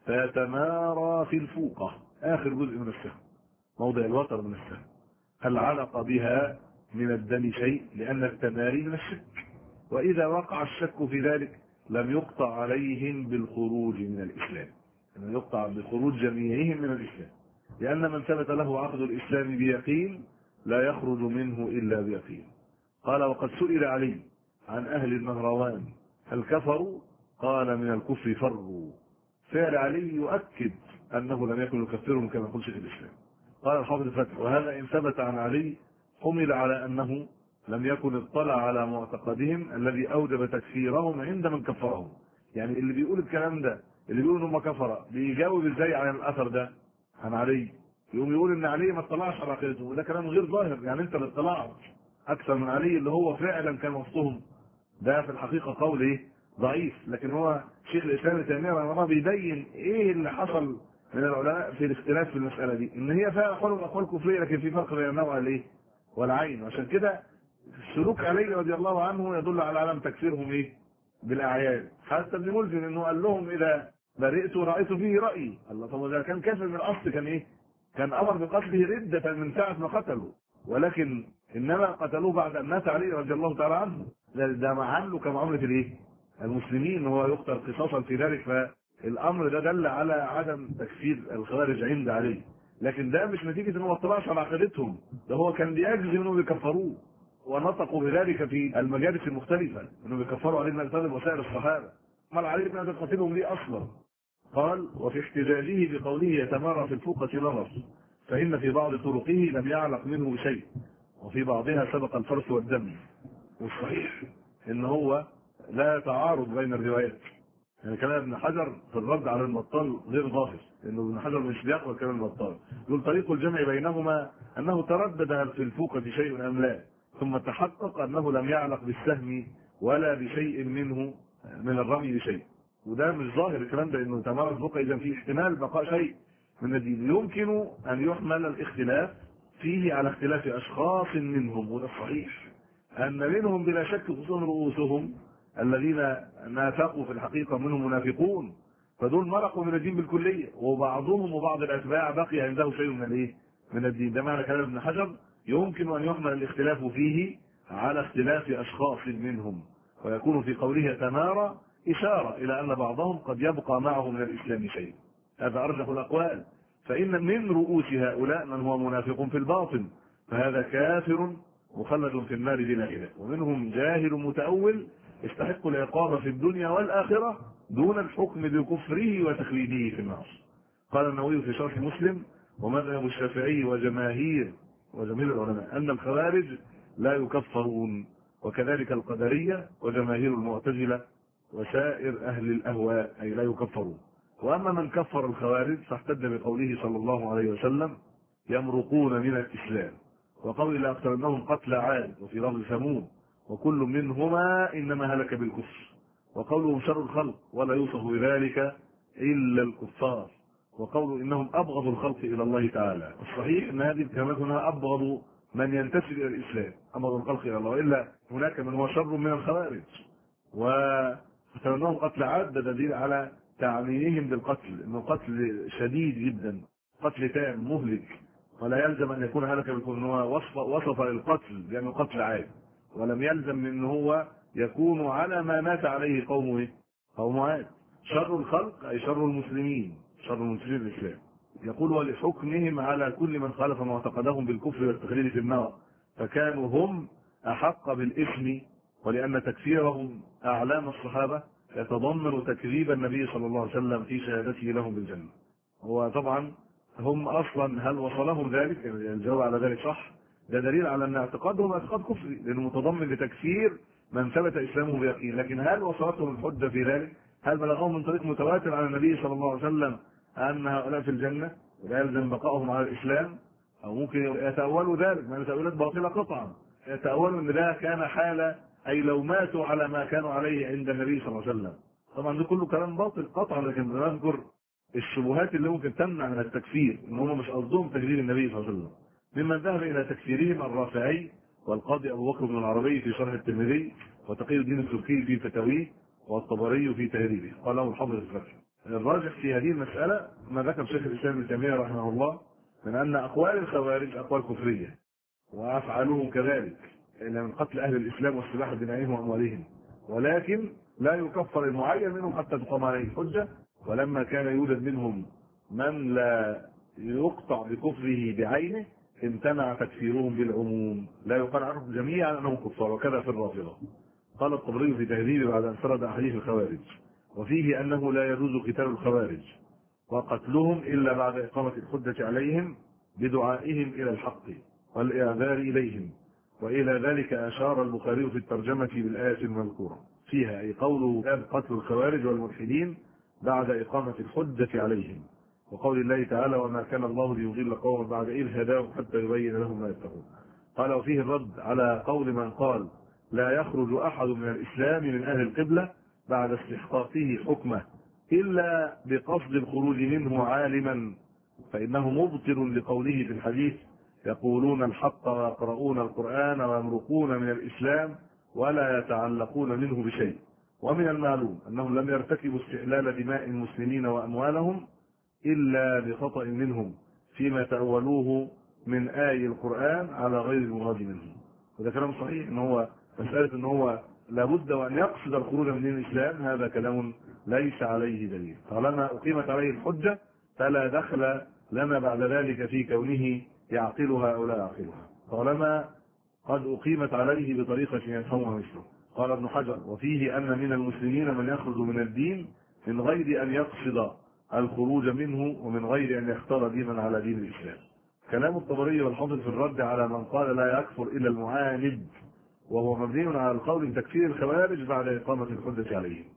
فيتمارى في الفوقة، آخر جزء من السهم، موضع الوتر من السهم، هل علق بها من الدم شيء، لأن التماري من الشك، وإذا وقع الشك في ذلك لم يقطع عليهم بالخروج من الإسلام، لم يقطع بخروج جميعهم من الإسلام، لأن من ثبت له عقد الإسلام بيقين لا يخرج منه إلا بيقين. قال: وقد سئل علي عن أهل النهروان هل كفروا؟ قال: من الكفر فروا. فعل علي يؤكد أنه لم يكن يكفرهم كما يقول شيخ الإسلام. قال الحافظ الفتح: وهذا إن ثبت عن علي حمل على أنه لم يكن اطلع على معتقدهم الذي أوجب تكفيرهم عند من كفرهم. يعني اللي بيقول الكلام ده، اللي بيقول انهم كفره، بيجاوب ازاي عن الاثر ده عن علي؟ يقوم يقول ان علي ما اطلعش على عقيدته، وده كلام غير ظاهر. يعني انت اللي اطلعت اكثر من علي اللي هو فعلا كان وسطهم، ده في الحقيقه قول ايه؟ ضعيف. لكن هو شيخ الاسلام ابن تيميه رحمه الله بيبين ايه اللي حصل من العلماء في الاختلاف في المساله دي، ان هي فيها اقوال واقوال كفريه، لكن في فرق بين النوع الايه والعين. عشان كده سلوك علي رضي الله عنه يدل على عدم تكفيرهم ايه؟ بالاعيان. حتى ابن ملجم انه قال لهم: اذا برئت رايت فيه رايي. الله، طب اذا كان كافر من الاصل كان ايه؟ كان امر بقتله رده من ساعه ما قتلوا، ولكن انما قتلوه بعد ان مات علي رضي الله تعالى عنه. ده معامله كمعامله الايه؟ المسلمين، وهو يقتل قصاصا في ذلك. فالامر ده دل على عدم تكفير الخوارج عند علي، لكن ده مش نتيجه انه ما اطلعش على عقيدتهم، ده هو كان بيجزم انهم يكفروه، ونطقوا بذلك في المجالس المختلفه انهم يكفروا علي بن ابي طالب وسائر الصحابه. امال علي بن ابي طالب قتلهم ليه اصلا؟ قال: وفي احتجاجه بقوله يتمارى في الفوقة نظر، فإن في بعض طرقه لم يعلق منه شيء، وفي بعضها سبق الفرث والدم. والصحيح ان هو لا تعارض بين الروايات، يعني كلام ابن حجر في الرد على البطال غير ظاهر، لانه ابن حجر مش بيقبل كلام البطال. يقول طريق الجمع بينهما انه تردد هل في الفوقة شيء ام لا، ثم تحقق انه لم يعلق بالسهم ولا بشيء منه من الرمي بشيء. وده مش ظاهر الكلام ده، انه تمام الفوقة اذا في احتمال بقاء شيء من الدين. يمكن ان يحمل الاختلاف فيه على اختلاف اشخاص منهم، وده صحيح ان منهم بلا شك خصوصا رؤوسهم الذين نافقوا في الحقيقه منهم منافقون، فدول مرقوا من الدين بالكليه، وبعضهم وبعض الاتباع بقي عنده شيء من الايه؟ من الدين. ده معنى كلام ابن حجر يمكن ان يحمل الاختلاف فيه على اختلاف اشخاص منهم، ويكون في قوله تمارى اشاره الى ان بعضهم قد يبقى معه من الاسلام شيء. هذا ارجح الاقوال. فان من رؤوس هؤلاء من هو منافق في الباطن، فهذا كافر مخلد في النار بلا إله، ومنهم جاهل متأول يستحق العقاب في الدنيا والآخرة دون الحكم بكفره وتخليده في النار. قال النووي في شرح مسلم: ومذهب الشافعي وجماهير وجماهير العلماء أن الخوارج لا يكفرون، وكذلك القدرية وجماهير المعتزلة وسائر أهل الأهواء، أي لا يكفرون. وأما من كفر الخوارج فاحتج بقوله صلى الله عليه وسلم: يمرقون من الإسلام، وقول لا أقتلنهم قتل عاد، وفي لفظ ثمود، وكل منهما إنما هلك بالكفر، وقولهم شر الخلق ولا يوصف بذلك إلا الكفار، وقول إنهم أبغض الخلق إلى الله تعالى. الصحيح أن هذه الكلمات هنا أبغض من ينتسب إلى الإسلام، أبغض الخلق إلى الله، وإلا هناك من هو شر من الخوارج. وقتلناهم قتل عاد ده دليل على تعميمهم بالقتل، إنه قتل شديد جدا، قتل تام مهلك، ولا يلزم ان يكون هلك بيكون هو وصف وصف للقتل لانه قتل عاد، ولم يلزم من هو يكون على ما مات عليه قومه قوم عاد. شر الخلق اي شر المسلمين، شر المسلمين الاسلام. يقول: ولحكمهم على كل من خالف معتقدهم بالكفر والتخليد في النار، فكانوا هم احق بالاثم، ولان تكفيرهم اعلام الصحابه يتضمن تكذيب النبي صلى الله عليه وسلم في شهادته لهم بالجنه. هو طبعا هم اصلا هل وصلهم ذلك؟ يعني الجواب على ذلك صح، ده دليل على ان اعتقادهم اعتقاد كفري، لانه متضمن لتكفير من ثبت اسلامه بيقين. لكن هل وصلتهم الحجه في ذلك؟ هل بلغهم من طريق متواتر عن النبي صلى الله عليه وسلم ان هؤلاء في الجنه ولا يلزم بقائهم على الاسلام؟ او ممكن يتاولوا ذلك، ما تاويلات باطله قطعا، يتاولوا ان ده كان حاله، اي لو ماتوا على ما كانوا عليه عند النبي صلى الله عليه وسلم. طبعا ده كله كلام باطل قطعا، لكن بنذكر الشبهات اللي ممكن تمنع من التكفير، ان هم مش قصدهم تكذيب النبي صلى الله عليه وسلم. ممن ذهب الى تكفيرهم الرافعي والقاضي ابو بكر بن العربي في شرح الترمذي، وتقي الدين السبكي في فتاويه، والطبري في تهذيبه، قاله الحافظ الفتح. الراجح في هذه المساله ما ذكر شيخ الاسلام ابن تيميه رحمه الله من ان اقوال الخوارج اقوال كفريه، وافعالهم كذلك، الا من قتل اهل الاسلام واستباحه دمائهم واموالهم، ولكن لا يكفر المعين منهم حتى تقام عليه الحجه. ولما كان يوجد منهم من لا يقطع بكفره بعينه امتنع تكفيرهم بالعموم، لا يقال عنهم جميعا انهم كفار، وكذا في الرافضه. قال الطبري في تهذيبه بعد ان سرد احاديث الخوارج، وفيه انه لا يجوز قتال الخوارج وقتلهم الا بعد اقامه الحجه عليهم بدعائهم الى الحق والاعذار اليهم، والى ذلك اشار البخاري في الترجمه بالايه المذكوره فيها، اي قوله قتل الخوارج والملحدين بعد إقامة الحجة عليهم، وقول الله تعالى: وما كان الله ليضل قوما بعد إذ هداهم حتى يبين لهم ما يتقون. قال: وفيه الرد على قول من قال لا يخرج أحد من الإسلام من أهل القبلة بعد استحقاقه حكمه إلا بقصد الخروج منه عالما، فإنه مبطل لقوله في الحديث: يقولون الحق ويقرؤون القرآن ويمرقون من الإسلام ولا يتعلقون منه بشيء. ومن المعلوم أنهم لم يرتكبوا استحلال دماء المسلمين وأموالهم إلا بخطأ منهم فيما تأولوه من آي القرآن على غير المراد منهم. وده كلام صحيح، ان هو مسألة ان هو لابد وأن يقصد الخروج من دين الإسلام، هذا كلام ليس عليه دليل. طالما أقيمت عليه الحجة فلا دخل لنا بعد ذلك في كونه يعقلها أو لا يعقلها، طالما قد أقيمت عليه بطريقة يفهمها مثله. قال ابن حجر: وفيه أن من المسلمين من يخرج من الدين من غير أن يقصد الخروج منه ومن غير أن يختار دينا على دين الإسلام. كلام الطبري والحافظ في الرد على من قال لا يكفر إلا المعاند، وهو مبني على القول بتكفير الخوارج بعد إقامة الحجة عليهم.